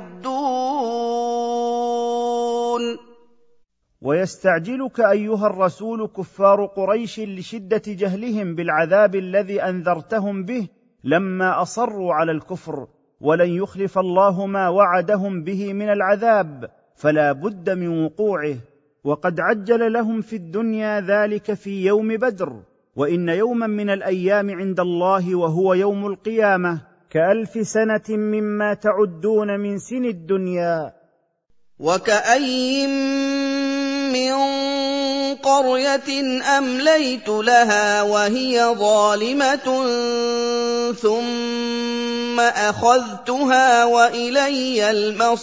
تعدون. ويستعجلك أيها الرسول كفار قريش لشدة جهلهم بالعذاب الذي أنذرتهم به لما أصروا على الكفر، ولن يخلف الله ما وعدهم به من العذاب، فلا بد من وقوعه، وقد عجل لهم في الدنيا ذلك في يوم بدر. وإن يوما من الأيام عند الله وهو يوم القيامة كألف سنة مما تعدون من سن الدنيا. وكأي من قرية أمليت لها وهي ظالمة ثم أخذتها وإلي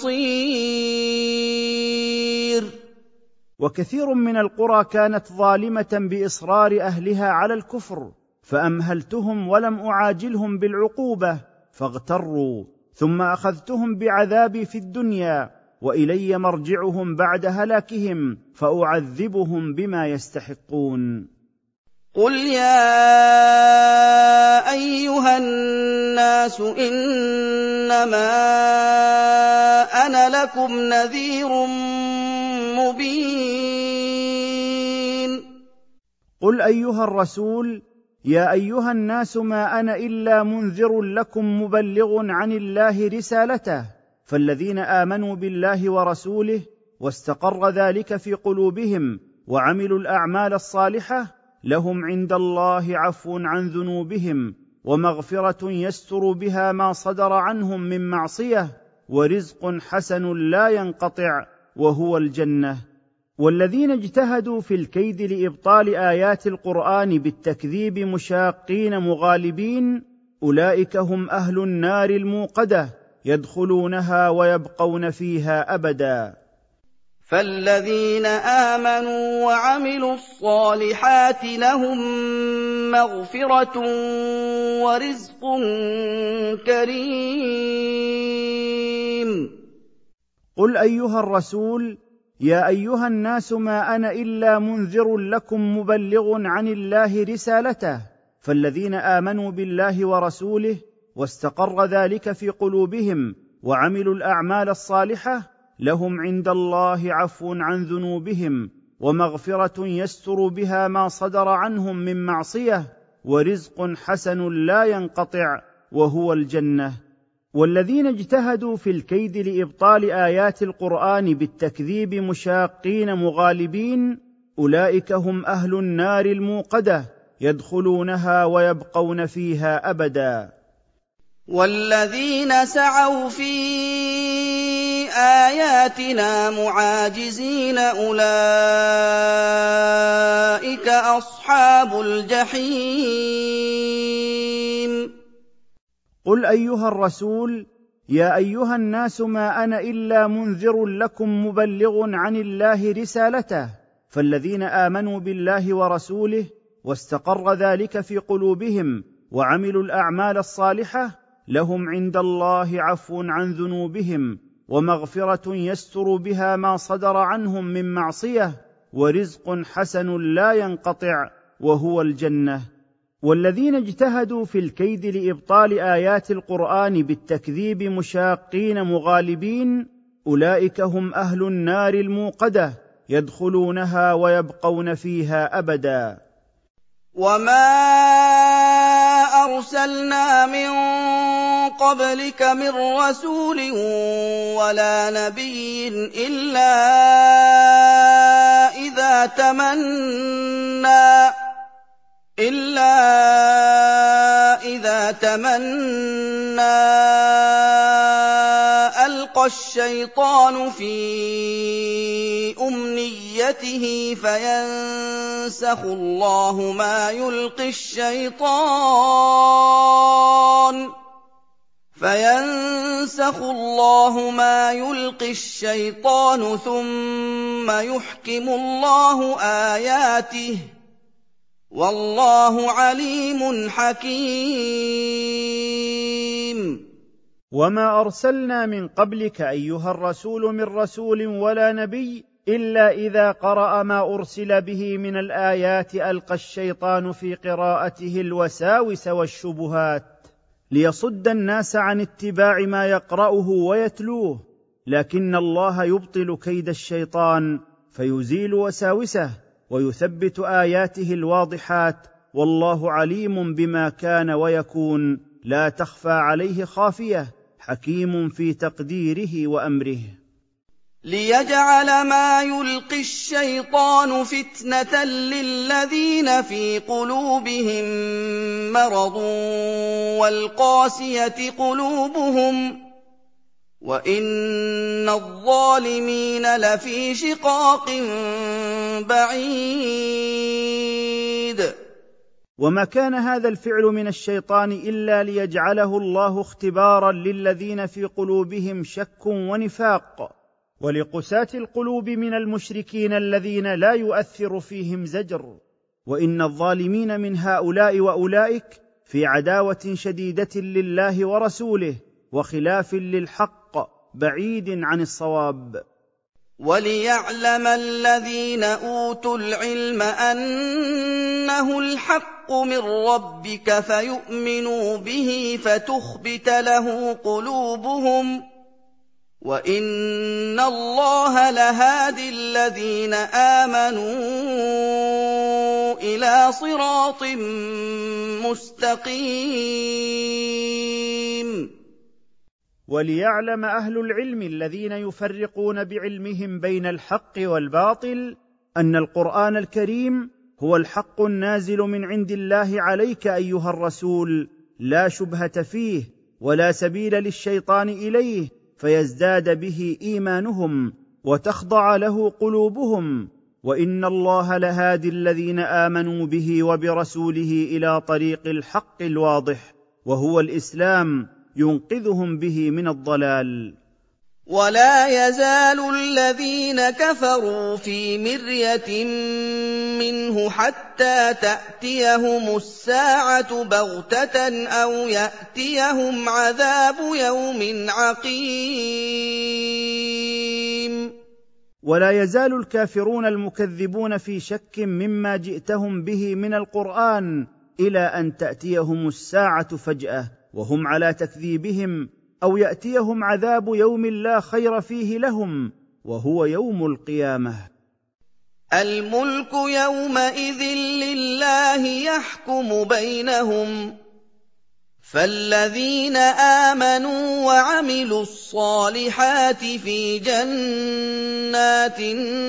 المصير. وكثير من القرى كانت ظالمة بإصرار أهلها على الكفر، فأمهلتهم ولم أعاجلهم بالعقوبة فاغتروا، ثم أخذتهم بعذابي في الدنيا، وإلي مرجعهم بعد هلاكهم فأعذبهم بما يستحقون. قل يا أيها الناس إنما أنا لكم نذير مبين. قل أيها الرسول يا أيها الناس ما أنا إلا منذر لكم مبلغ عن الله رسالته، فالذين آمنوا بالله ورسوله واستقر ذلك في قلوبهم وعملوا الأعمال الصالحة لهم عند الله عفو عن ذنوبهم ومغفرة يستر بها ما صدر عنهم من معصية ورزق حسن لا ينقطع وهو الجنة. والذين اجتهدوا في الكيد لإبطال آيات القرآن بالتكذيب مشاقين مغالبين أولئك هم أهل النار الموقدة يدخلونها ويبقون فيها أبدا. فالذين آمنوا وعملوا الصالحات لهم مغفرة ورزق كريم. قل أيها الرسول يا أيها الناس ما أنا إلا منذر لكم مبلغ عن الله رسالته، فالذين آمنوا بالله ورسوله واستقر ذلك في قلوبهم وعملوا الأعمال الصالحة لهم عند الله عفو عن ذنوبهم ومغفرة يستر بها ما صدر عنهم من معصية ورزق حسن لا ينقطع وهو الجنة. والذين اجتهدوا في الكيد لإبطال آيات القرآن بالتكذيب مشاقين مغالبين أولئك هم أهل النار الموقدة يدخلونها ويبقون فيها أبدا. والذين سعوا في آياتنا معاجزين أولئك أصحاب الجحيم. قل أيها الرسول يا أيها الناس ما أنا إلا منذر لكم مبلغ عن الله رسالته، فالذين آمنوا بالله ورسوله واستقر ذلك في قلوبهم وعملوا الأعمال الصالحة لهم عند الله عفو عن ذنوبهم ومغفرة يستر بها ما صدر عنهم من معصية ورزق حسن لا ينقطع وهو الجنة. والذين اجتهدوا في الكيد لإبطال آيات القرآن بالتكذيب مشاقين مغالبين، أولئك هم أهل النار الموقدة، يدخلونها ويبقون فيها أبدا. وما أرسلنا من قبلك من رسول ولا نبي إلا إذا تمنى ألقى الشيطان في أمنيته فينسخ الله ما يلقي الشيطان ثم يحكم الله آياته والله عليم حكيم. وما أرسلنا من قبلك أيها الرسول من رسول ولا نبي إلا إذا قرأ ما أرسل به من الآيات ألقى الشيطان في قراءته الوساوس والشبهات ليصد الناس عن اتباع ما يقرأه ويتلوه، لكن الله يبطل كيد الشيطان فيزيل وساوسه ويثبت آياته الواضحات، والله عليم بما كان ويكون، لا تخفى عليه خافية، حكيم في تقديره وأمره. ليجعل ما يلقي الشيطان فتنة للذين في قلوبهم مرض والقاسية قلوبهم وإن الظالمين لفي شقاق بعيد. وما كان هذا الفعل من الشيطان إلا ليجعله الله اختبارا للذين في قلوبهم شك ونفاق، ولقساة القلوب من المشركين الذين لا يؤثر فيهم زجر، وإن الظالمين من هؤلاء وأولئك في عداوة شديدة لله ورسوله وخلاف للحق بعيد عن الصواب. وليعلم الذين أوتوا العلم أنه الحق من ربك فيؤمنوا به فتخبت له قلوبهم وإن الله لهادي الذين آمنوا إلى صراط مستقيم. وليعلم أهل العلم الذين يفرقون بعلمهم بين الحق والباطل أن القرآن الكريم هو الحق النازل من عند الله عليك أيها الرسول، لا شبهة فيه ولا سبيل للشيطان إليه، فيزداد به إيمانهم وتخضع له قلوبهم، وإن الله لهادي الذين آمنوا به وبرسوله إلى طريق الحق الواضح وهو الإسلام، ينقذهم به من الضلال. ولا يزال الذين كفروا في مرية منه حتى تأتيهم الساعة بغتة أو يأتيهم عذاب يوم عقيم. ولا يزال الكافرون المكذبون في شك مما جئتهم به من القرآن إلى أن تأتيهم الساعة فجأة وهم على تكذيبهم، أو يأتيهم عذاب يوم لا خير فيه لهم وهو يوم القيامة. الملك يومئذ لله يحكم بينهم، فالذين آمنوا وعملوا الصالحات في جنات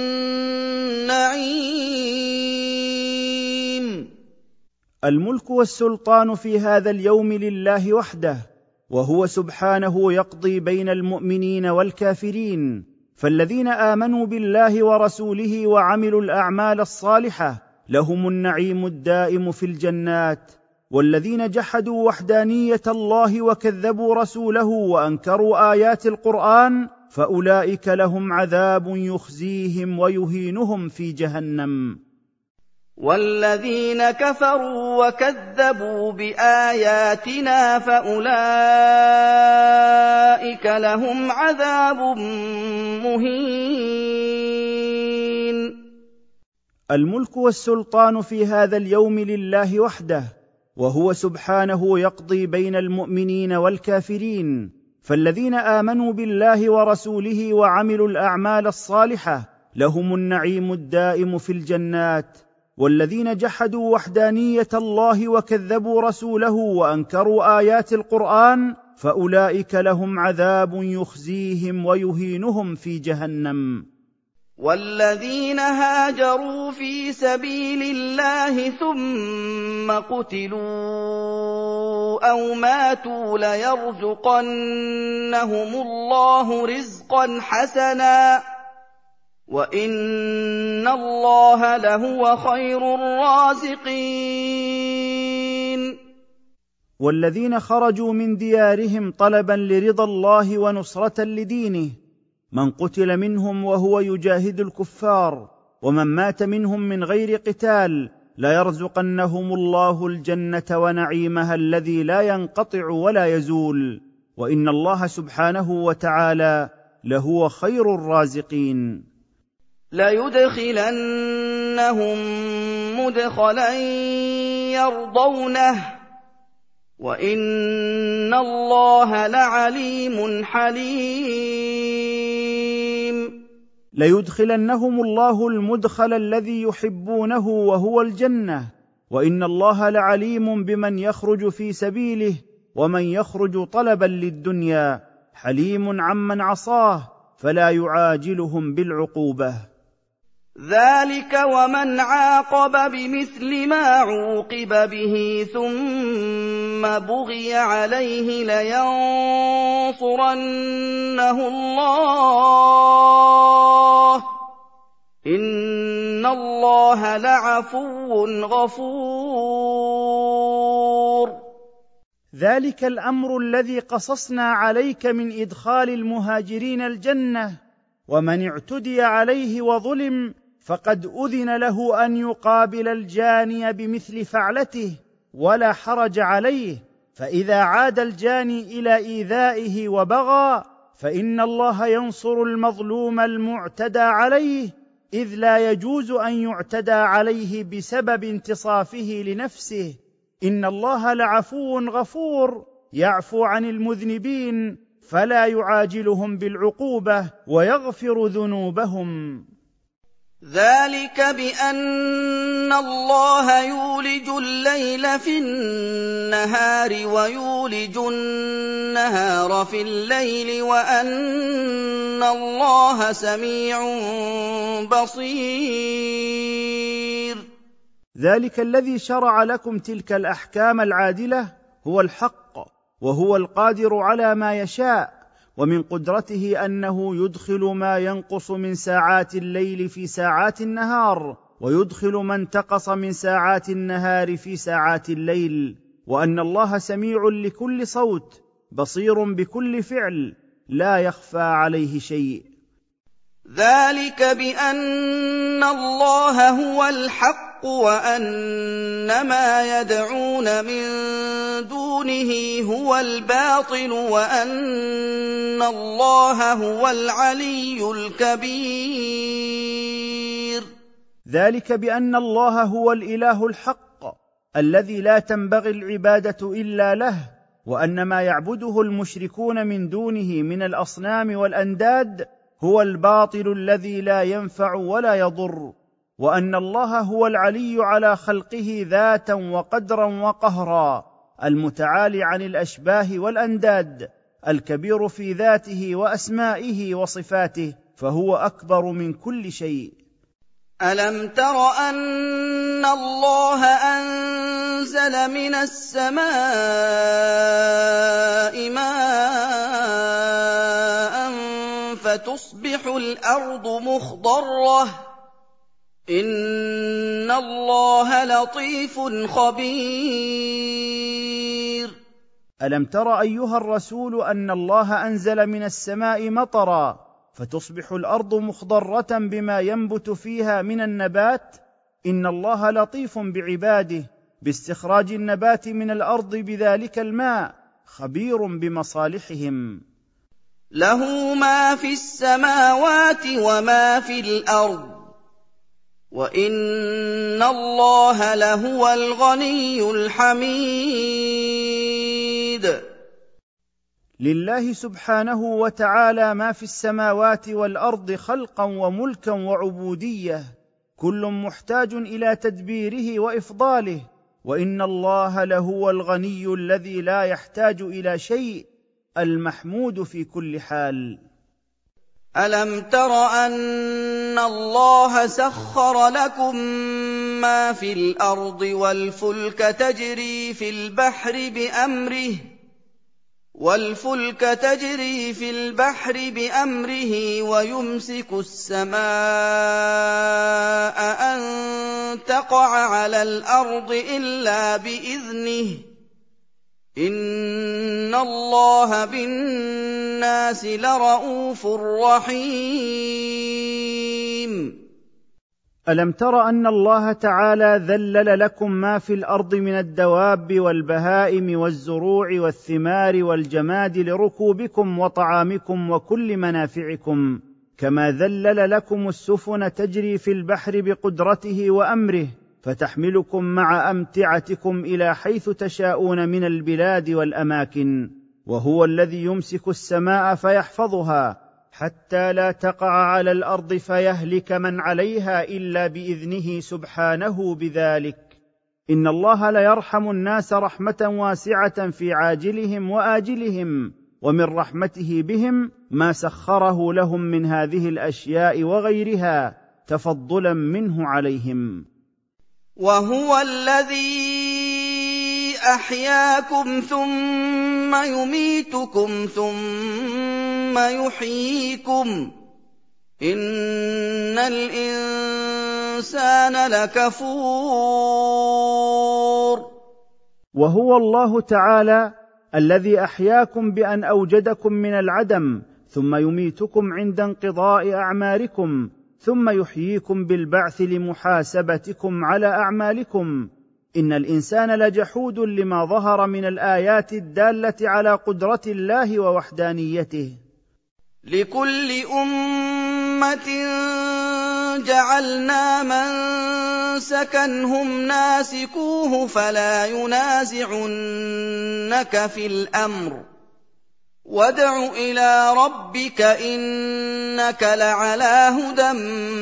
النعيم. الملك والسلطان في هذا اليوم لله وحده، وهو سبحانه يقضي بين المؤمنين والكافرين، فالذين آمنوا بالله ورسوله وعملوا الأعمال الصالحة لهم النعيم الدائم في الجنات، والذين جحدوا وحدانية الله وكذبوا رسوله وأنكروا آيات القرآن فأولئك لهم عذاب يخزيهم ويهينهم في جهنم. والذين كفروا وكذبوا بآياتنا فأولئك لهم عذاب مهين. الملك والسلطان في هذا اليوم لله وحده، وهو سبحانه يقضي بين المؤمنين والكافرين. فالذين آمنوا بالله ورسوله وعملوا الأعمال الصالحة لهم النعيم الدائم في الجنات، والذين جحدوا وحدانية الله وكذبوا رسوله وأنكروا آيات القرآن فأولئك لهم عذاب يخزيهم ويهينهم في جهنم. والذين هاجروا في سبيل الله ثم قتلوا أو ماتوا ليرزقنهم الله رزقا حسنا وإن الله لهو خير الرازقين. والذين خرجوا من ديارهم طلبا لرضا الله ونصرة لدينه، من قتل منهم وهو يجاهد الكفار، ومن مات منهم من غير قتال، ليرزقنهم الله الجنة ونعيمها الذي لا ينقطع ولا يزول، وإن الله سبحانه وتعالى لهو خير الرازقين. ليدخلنهم مدخلا يرضونه وإن الله لعليم حليم. ليدخلنهم الله المدخل الذي يحبونه وهو الجنة، وإن الله لعليم بمن يخرج في سبيله ومن يخرج طلبا للدنيا، حليم عمن عصاه فلا يعاجلهم بالعقوبة. ذلك ومن عاقب بمثل ما عوقب به ثم بغي عليه لينصرنه الله إن الله لعفو غفور. ذلك الأمر الذي قصصنا عليك من إدخال المهاجرين الجنة، ومن اعتدي عليه وظلم فقد أذن له أن يقابل الجاني بمثل فعلته ولا حرج عليه، فإذا عاد الجاني إلى إيذائه وبغى فإن الله ينصر المظلوم المعتدى عليه، إذ لا يجوز أن يعتدى عليه بسبب انتصافه لنفسه. إن الله لعفو غفور، يعفو عن المذنبين فلا يعاجلهم بالعقوبة ويغفر ذنوبهم. ذلك بأن الله يولج الليل في النهار ويولج النهار في الليل وأن الله سميع بصير. ذلك الذي شرع لكم تلك الأحكام العادلة هو الحق، وهو القادر على ما يشاء، ومن قدرته أنه يدخل ما ينقص من ساعات الليل في ساعات النهار، ويدخل ما انتقص من ساعات النهار في ساعات الليل، وأن الله سميع لكل صوت بصير بكل فعل لا يخفى عليه شيء. ذلك بأن الله هو الحق وأن ما يدعون من دونه هو الباطل وأن الله هو العلي الكبير. ذلك بأن الله هو الإله الحق الذي لا تنبغي العبادة إلا له، وأن ما يعبده المشركون من دونه من الأصنام والأنداد هو الباطل الذي لا ينفع ولا يضر، وأن الله هو العلي على خلقه ذاتا وقدرا وقهرا، المتعالي عن الأشباه والأنداد، الكبير في ذاته وأسمائه وصفاته، فهو أكبر من كل شيء. ألم تر أن الله أنزل من السماء ماء فتصبح الأرض مخضرة إن الله لطيف خبير. ألم تر أيها الرسول أن الله أنزل من السماء مطرا فتصبح الأرض مخضرة بما ينبت فيها من النبات؟ إن الله لطيف بعباده باستخراج النبات من الأرض بذلك الماء، خبير بمصالحهم. له ما في السماوات وما في الأرض وَإِنَّ اللَّهَ لَهُوَ الْغَنِيُّ الْحَمِيدُ. لله سبحانه وتعالى ما في السماوات والأرض خلقا وملكا وعبودية، كل محتاج إلى تدبيره وإفضاله، وإن الله لهو الغني الذي لا يحتاج إلى شيء، المحمود في كل حال. أَلَمْ تَرَ أَنَّ اللَّهَ سَخَّرَ لَكُم مَّا فِي الْأَرْضِ وَالْفُلْكَ تَجْرِي فِي الْبَحْرِ بِأَمْرِهِ وَيُمْسِكُ السَّمَاءَ أَن تَقَعَ عَلَى الْأَرْضِ إِلَّا بِإِذْنِهِ ۗ إِنَّ اللَّهَ بِالنَّاسِ لَرَءُوفٌ رَّحِيمٌ. ألم تر أن الله تعالى ذلل لكم ما في الأرض من الدواب والبهائم والزروع والثمار والجماد لركوبكم وطعامكم وكل منافعكم، كما ذلل لكم السفن تجري في البحر بقدرته وأمره، فتحملكم مع أمتعتكم إلى حيث تشاءون من البلاد والأماكن، وهو الذي يمسك السماء فيحفظها حتى لا تقع على الأرض فيهلك من عليها إلا بإذنه سبحانه بذلك. إن الله ليرحم الناس رحمة واسعة في عاجلهم وآجلهم، ومن رحمته بهم ما سخره لهم من هذه الأشياء وغيرها تفضلا منه عليهم. وهو الذي أحياكم ثم يميتكم ثم يحييكم، إن الإنسان لكفور. وهو الله تعالى الذي أحياكم بأن أوجدكم من العدم، ثم يميتكم عند انقضاء أعماركم، ثم يحييكم بالبعث لمحاسبتكم على أعمالكم. إن الإنسان لجحود لما ظهر من الآيات الدالة على قدرة الله ووحدانيته. لكل أمة جعلنا منسكا هم ناسكوه فلا ينازعنك في الأمر، وادع إلى ربك إنك لعلى هدى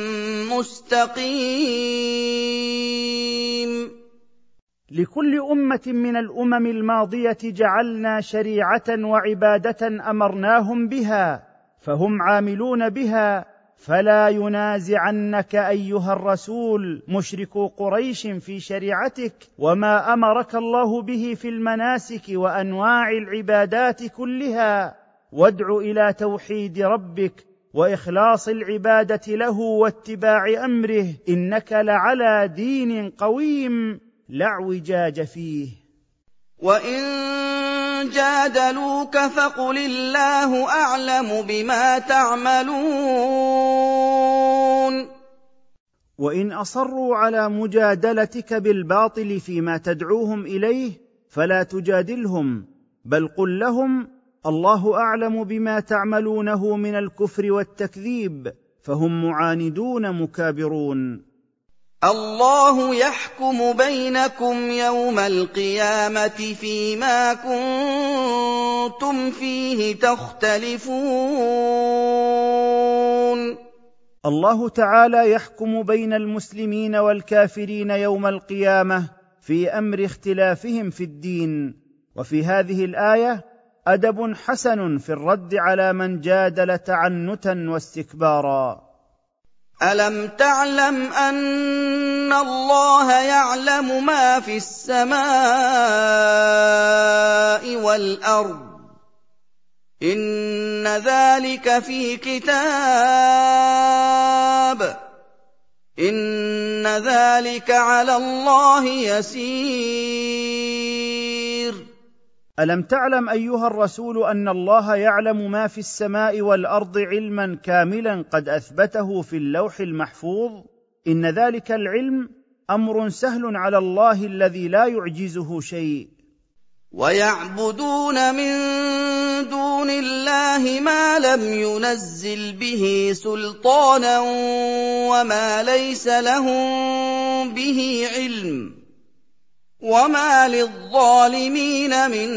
مستقيم. لكل أمة من الأمم الماضية جعلنا شريعة وعبادة أمرناهم بها، فهم عاملون بها، فلا ينازعنك أيها الرسول مشركو قريش في شريعتك وما أمرك الله به في المناسك وأنواع العبادات كلها. وادع إلى توحيد ربك وإخلاص العبادة له واتباع أمره، إنك لعلى دين قويم لا اعوجاج فيه. وإن جادلوك فقل الله أعلم بما تعملون. وإن أصروا على مجادلتك بالباطل فيما تدعوهم إليه فلا تجادلهم، بل قل لهم الله أعلم بما تعملونه من الكفر والتكذيب، فهم معاندون مكابرون. الله يحكم بينكم يوم القيامة فيما كنتم فيه تختلفون. الله تعالى يحكم بين المسلمين والكافرين يوم القيامة في أمر اختلافهم في الدين. وفي هذه الآية أدب حسن في الرد على من جادل تعنتا واستكبارا. ألم تعلم أن الله يعلم ما في السماء والأرض، إن ذلك في كتاب، إن ذلك على الله يسير. ألم تعلم أيها الرسول أن الله يعلم ما في السماء والأرض علما كاملا قد أثبته في اللوح المحفوظ؟ إن ذلك العلم أمر سهل على الله الذي لا يعجزه شيء. وَيَعْبُدُونَ مِن دُونِ اللَّهِ مَا لَمْ يُنَزِّلْ بِهِ سُلْطَانًا وَمَا لَيْسَ لَهُم بِهِ عِلْمٌ ۗ وَمَا لِلظَّالِمِينَ مِن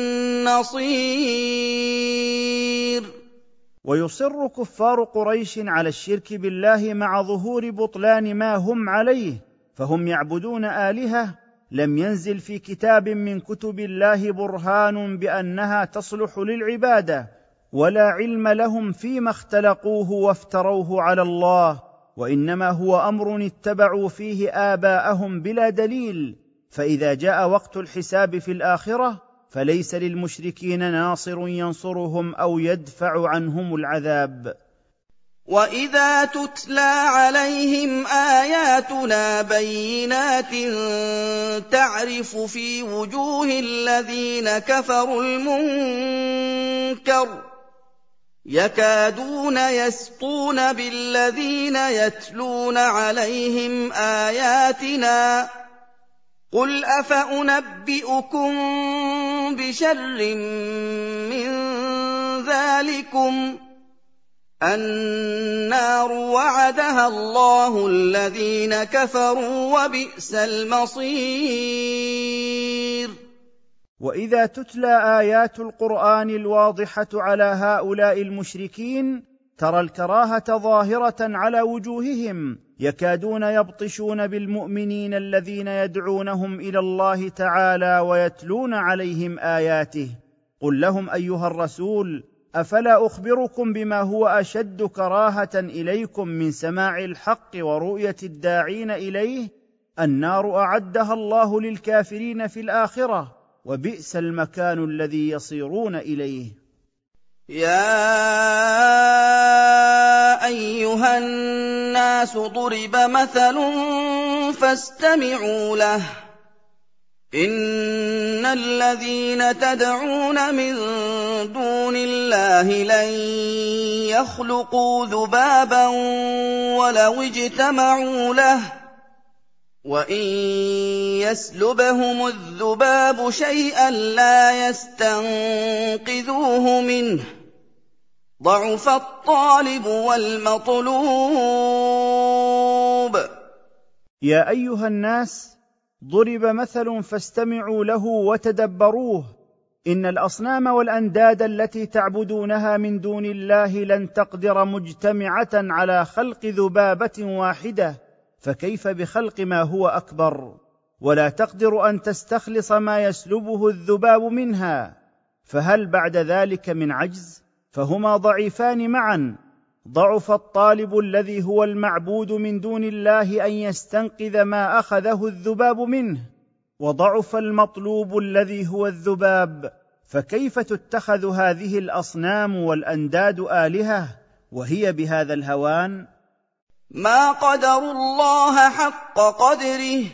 نَّصِيرٍ. ويصر كفار قريش على الشرك بالله مع ظهور بطلان ما هم عليه، فهم يعبدون آلهة لم ينزل في كتاب من كتب الله برهان بأنها تصلح للعبادة، ولا علم لهم فيما اختلقوه وافتروه على الله، وإنما هو أمر اتبعوا فيه آباءهم بلا دليل. فإذا جاء وقت الحساب في الآخرة فليس للمشركين ناصر ينصرهم أو يدفع عنهم العذاب. وَإِذَا تُتْلَىٰ عَلَيْهِمْ آيَاتُنَا بَيِّنَاتٍ تَعْرِفُ فِي وُجُوهِ الَّذِينَ كَفَرُوا الْمُنكَرَ يَكَادُونَ يَسْطُونَ بِالَّذِينَ يَتْلُونَ عَلَيْهِمْ آيَاتِنَا ۗ قُلْ أَفَأُنَبِّئُكُم بِشَرٍّ مِّن ذَٰلِكُمْ ۗ النَّارُ وَعَدَهَا اللَّهُ الَّذِينَ كَفَرُوا ۖ وَبِئْسَ الْمَصِيرُ. وإذا تتلى آيات القرآن الواضحة على هؤلاء المشركين ترى الكراهة ظاهرة على وجوههم، يكادون يبطشون بالمؤمنين الذين يدعونهم إلى الله تعالى ويتلون عليهم آياته. قل لهم أيها الرسول: أفلا أخبركم بما هو أشد كراهة إليكم من سماع الحق ورؤية الداعين إليه؟ النار أعدها الله للكافرين في الآخرة، وبئس المكان الذي يصيرون إليه. يا أيها الناس ضرب مثل فاستمعوا له، إن الذين تدعون من دون الله لن يخلقوا ذبابا ولو اجتمعوا له، وإن يسلبهم الذباب شيئا لا يستنقذوه منه، ضعف الطالب والمطلوب. يا أيها الناس ضرب مثل فاستمعوا له وتدبروه، إن الأصنام والأنداد التي تعبدونها من دون الله لن تقدر مجتمعة على خلق ذبابة واحدة، فكيف بخلق ما هو أكبر؟ ولا تقدر أن تستخلص ما يسلبه الذباب منها، فهل بعد ذلك من عجز؟ فهما ضعيفان معا، ضعف الطالب الذي هو المعبود من دون الله أن يستنقذ ما أخذه الذباب منه، وضعف المطلوب الذي هو الذباب، فكيف تتخذ هذه الأصنام والأنداد آلهة وهي بهذا الهوان؟ ما قدروا الله حق قدره،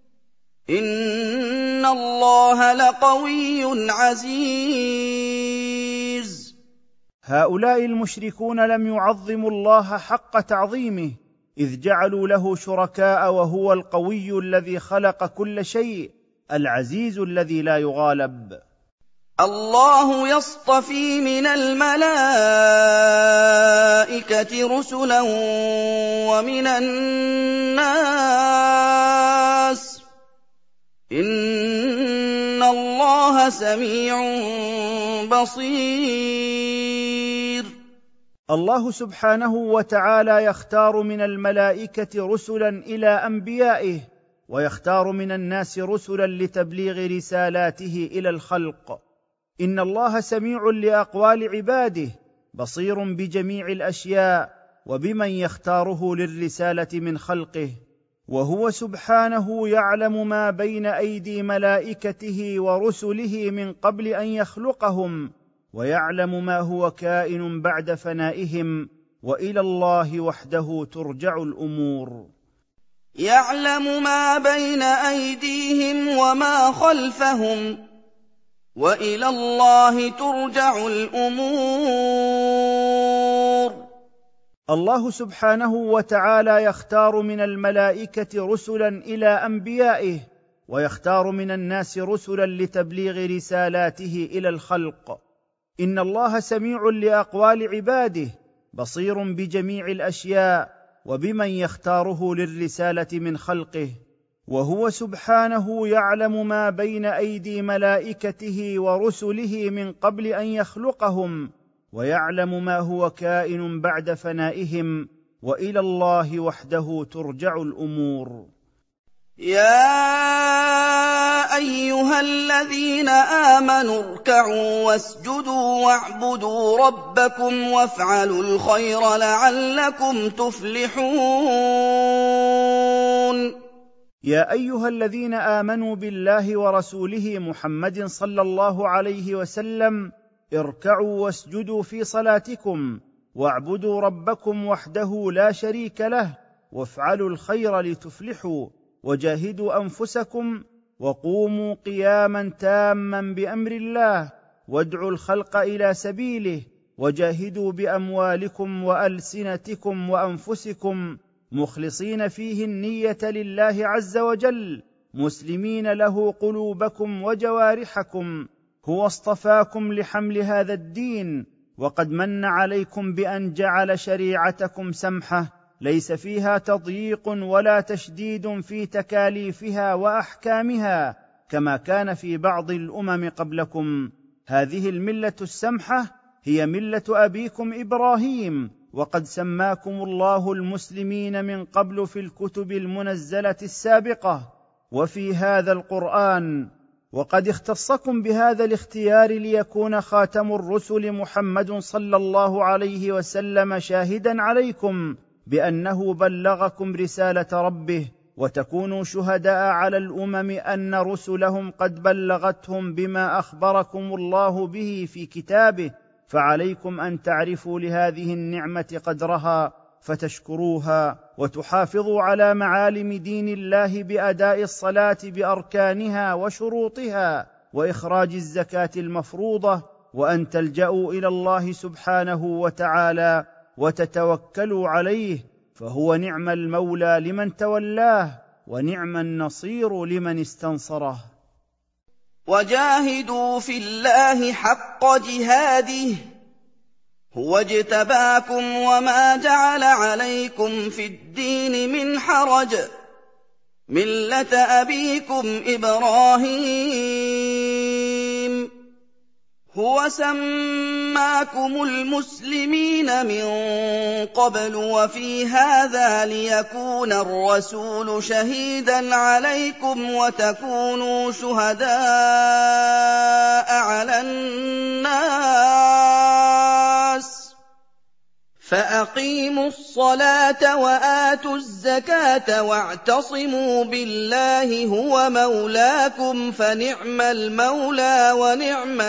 إن الله لقوي عزيز. هؤلاء المشركون لم يعظموا الله حق تعظيمه، إذ جعلوا له شركاء، وهو القوي الذي خلق كل شيء، العزيز الذي لا يغالب. الله يصطفي من الملائكة رسلا ومن الناس، إن الله سميع بصير. الله سبحانه وتعالى يختار من الملائكة رسلا إلى أنبيائه، ويختار من الناس رسلا لتبليغ رسالاته إلى الخلق. إن الله سميع لأقوال عباده، بصير بجميع الأشياء وبمن يختاره للرسالة من خلقه، وهو سبحانه يعلم ما بين أيدي ملائكته ورسله من قبل أن يخلقهم، ويعلم ما هو كائن بعد فنائهم، وإلى الله وحده ترجع الأمور. يعلم ما بين أيديهم وما خلفهم، وإلى الله ترجع الأمور. الله سبحانه وتعالى يختار من الملائكة رسلا إلى أنبيائه، ويختار من الناس رسلا لتبليغ رسالاته الى الخلق. ان الله سميع لاقوال عباده، بصير بجميع الاشياء وبمن يختاره للرساله من خلقه، وهو سبحانه يعلم ما بين ايدي ملائكته ورسله من قبل ان يخلقهم، ويعلم ما هو كائن بعد فنائهم، والى الله وحده ترجع الامور. يا أيها الذين آمنوا اركعوا واسجدوا واعبدوا ربكم وافعلوا الخير لعلكم تفلحون. يا ايها الذين آمنوا بالله ورسوله محمد صلى الله عليه وسلم، اركعوا واسجدوا في صلاتكم، واعبدوا ربكم وحده لا شريك له، وافعلوا الخير لتفلحوا، وجاهدوا انفسكم، وقوموا قياما تاما بامر الله، وادعوا الخلق الى سبيله، وجاهدوا باموالكم والسنتكم وانفسكم، مخلصين فيه النيه لله عز وجل، مسلمين له قلوبكم وجوارحكم. هو اصطفاكم لحمل هذا الدين، وقد من عليكم بان جعل شريعتكم سمحه، ليس فيها تضييق ولا تشديد في تكاليفها واحكامها، كما كان في بعض الامم قبلكم. هذه المله السمحه هي مله ابيكم ابراهيم، وقد سماكم الله المسلمين من قبل في الكتب المنزله السابقه وفي هذا القران، وقد اختصكم بهذا الاختيار ليكون خاتم الرسل محمد صلى الله عليه وسلم شاهدا عليكم بانه بلغكم رساله ربه، وتكونوا شهداء على الامم ان رسلهم قد بلغتهم بما اخبركم الله به في كتابه، فعليكم ان تعرفوا لهذه النعمه قدرها فتشكروها، وتحافظوا على معالم دين الله باداء الصلاه باركانها وشروطها، واخراج الزكاه المفروضه، وان تلجاوا الى الله سبحانه وتعالى وتتوكلوا عليه، فهو نعم المولى لمن تولاه، ونعم النصير لمن استنصره. وجاهدوا في الله حق جهاده هو اجتباكم وما جعل عليكم في الدين من حرج، ملة أبيكم إبراهيم، هو سماكم المسلمين من قبل وفي هذا ليكون الرسول شهيدا عليكم وتكونوا شهداء على الناس، فأقيموا الصلاة وآتوا الزكاة واعتصموا بالله هو مولاكم فنعم المولى ونعم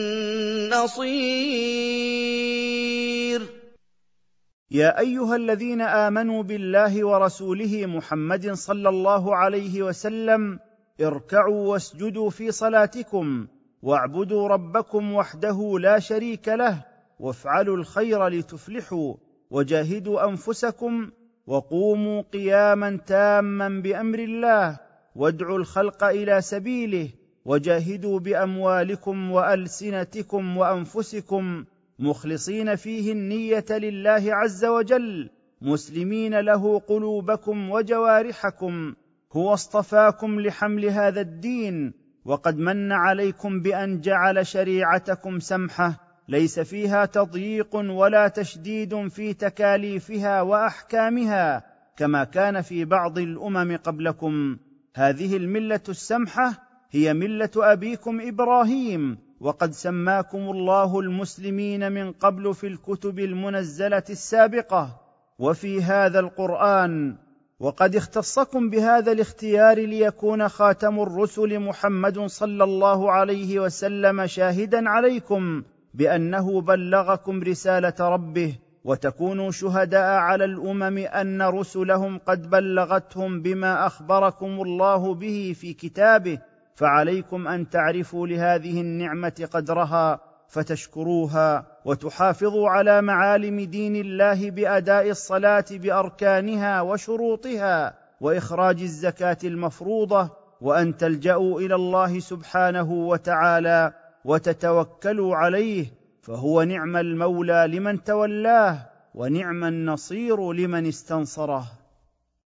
النصير. يا ايها الذين آمنوا بالله ورسوله محمد صلى الله عليه وسلم، اركعوا واسجدوا في صلاتكم، واعبدوا ربكم وحده لا شريك له، وافعلوا الخير لتفلحوا، وجاهدوا انفسكم، وقوموا قياما تاما بامر الله، وادعوا الخلق الى سبيله، وجاهدوا باموالكم والسنتكم وانفسكم، مخلصين فيه النيه لله عز وجل، مسلمين له قلوبكم وجوارحكم. هو اصطفاكم لحمل هذا الدين، وقد من عليكم بان جعل شريعتكم سمحه، ليس فيها تضييق ولا تشديد في تكاليفها واحكامها، كما كان في بعض الامم قبلكم. هذه المله السمحه هي مله ابيكم ابراهيم، وقد سماكم الله المسلمين من قبل في الكتب المنزله السابقه وفي هذا القران، وقد اختصكم بهذا الاختيار ليكون خاتم الرسل محمد صلى الله عليه وسلم شاهدا عليكم بانه بلغكم رساله ربه، وتكونوا شهداء على الامم ان رسلهم قد بلغتهم بما اخبركم الله به في كتابه، فعليكم ان تعرفوا لهذه النعمه قدرها فتشكروها، وتحافظوا على معالم دين الله باداء الصلاه باركانها وشروطها، واخراج الزكاه المفروضه، وان تلجاوا الى الله سبحانه وتعالى وتتوكلوا عليه، فهو نعم المولى لمن تولاه ونعم النصير لمن استنصره.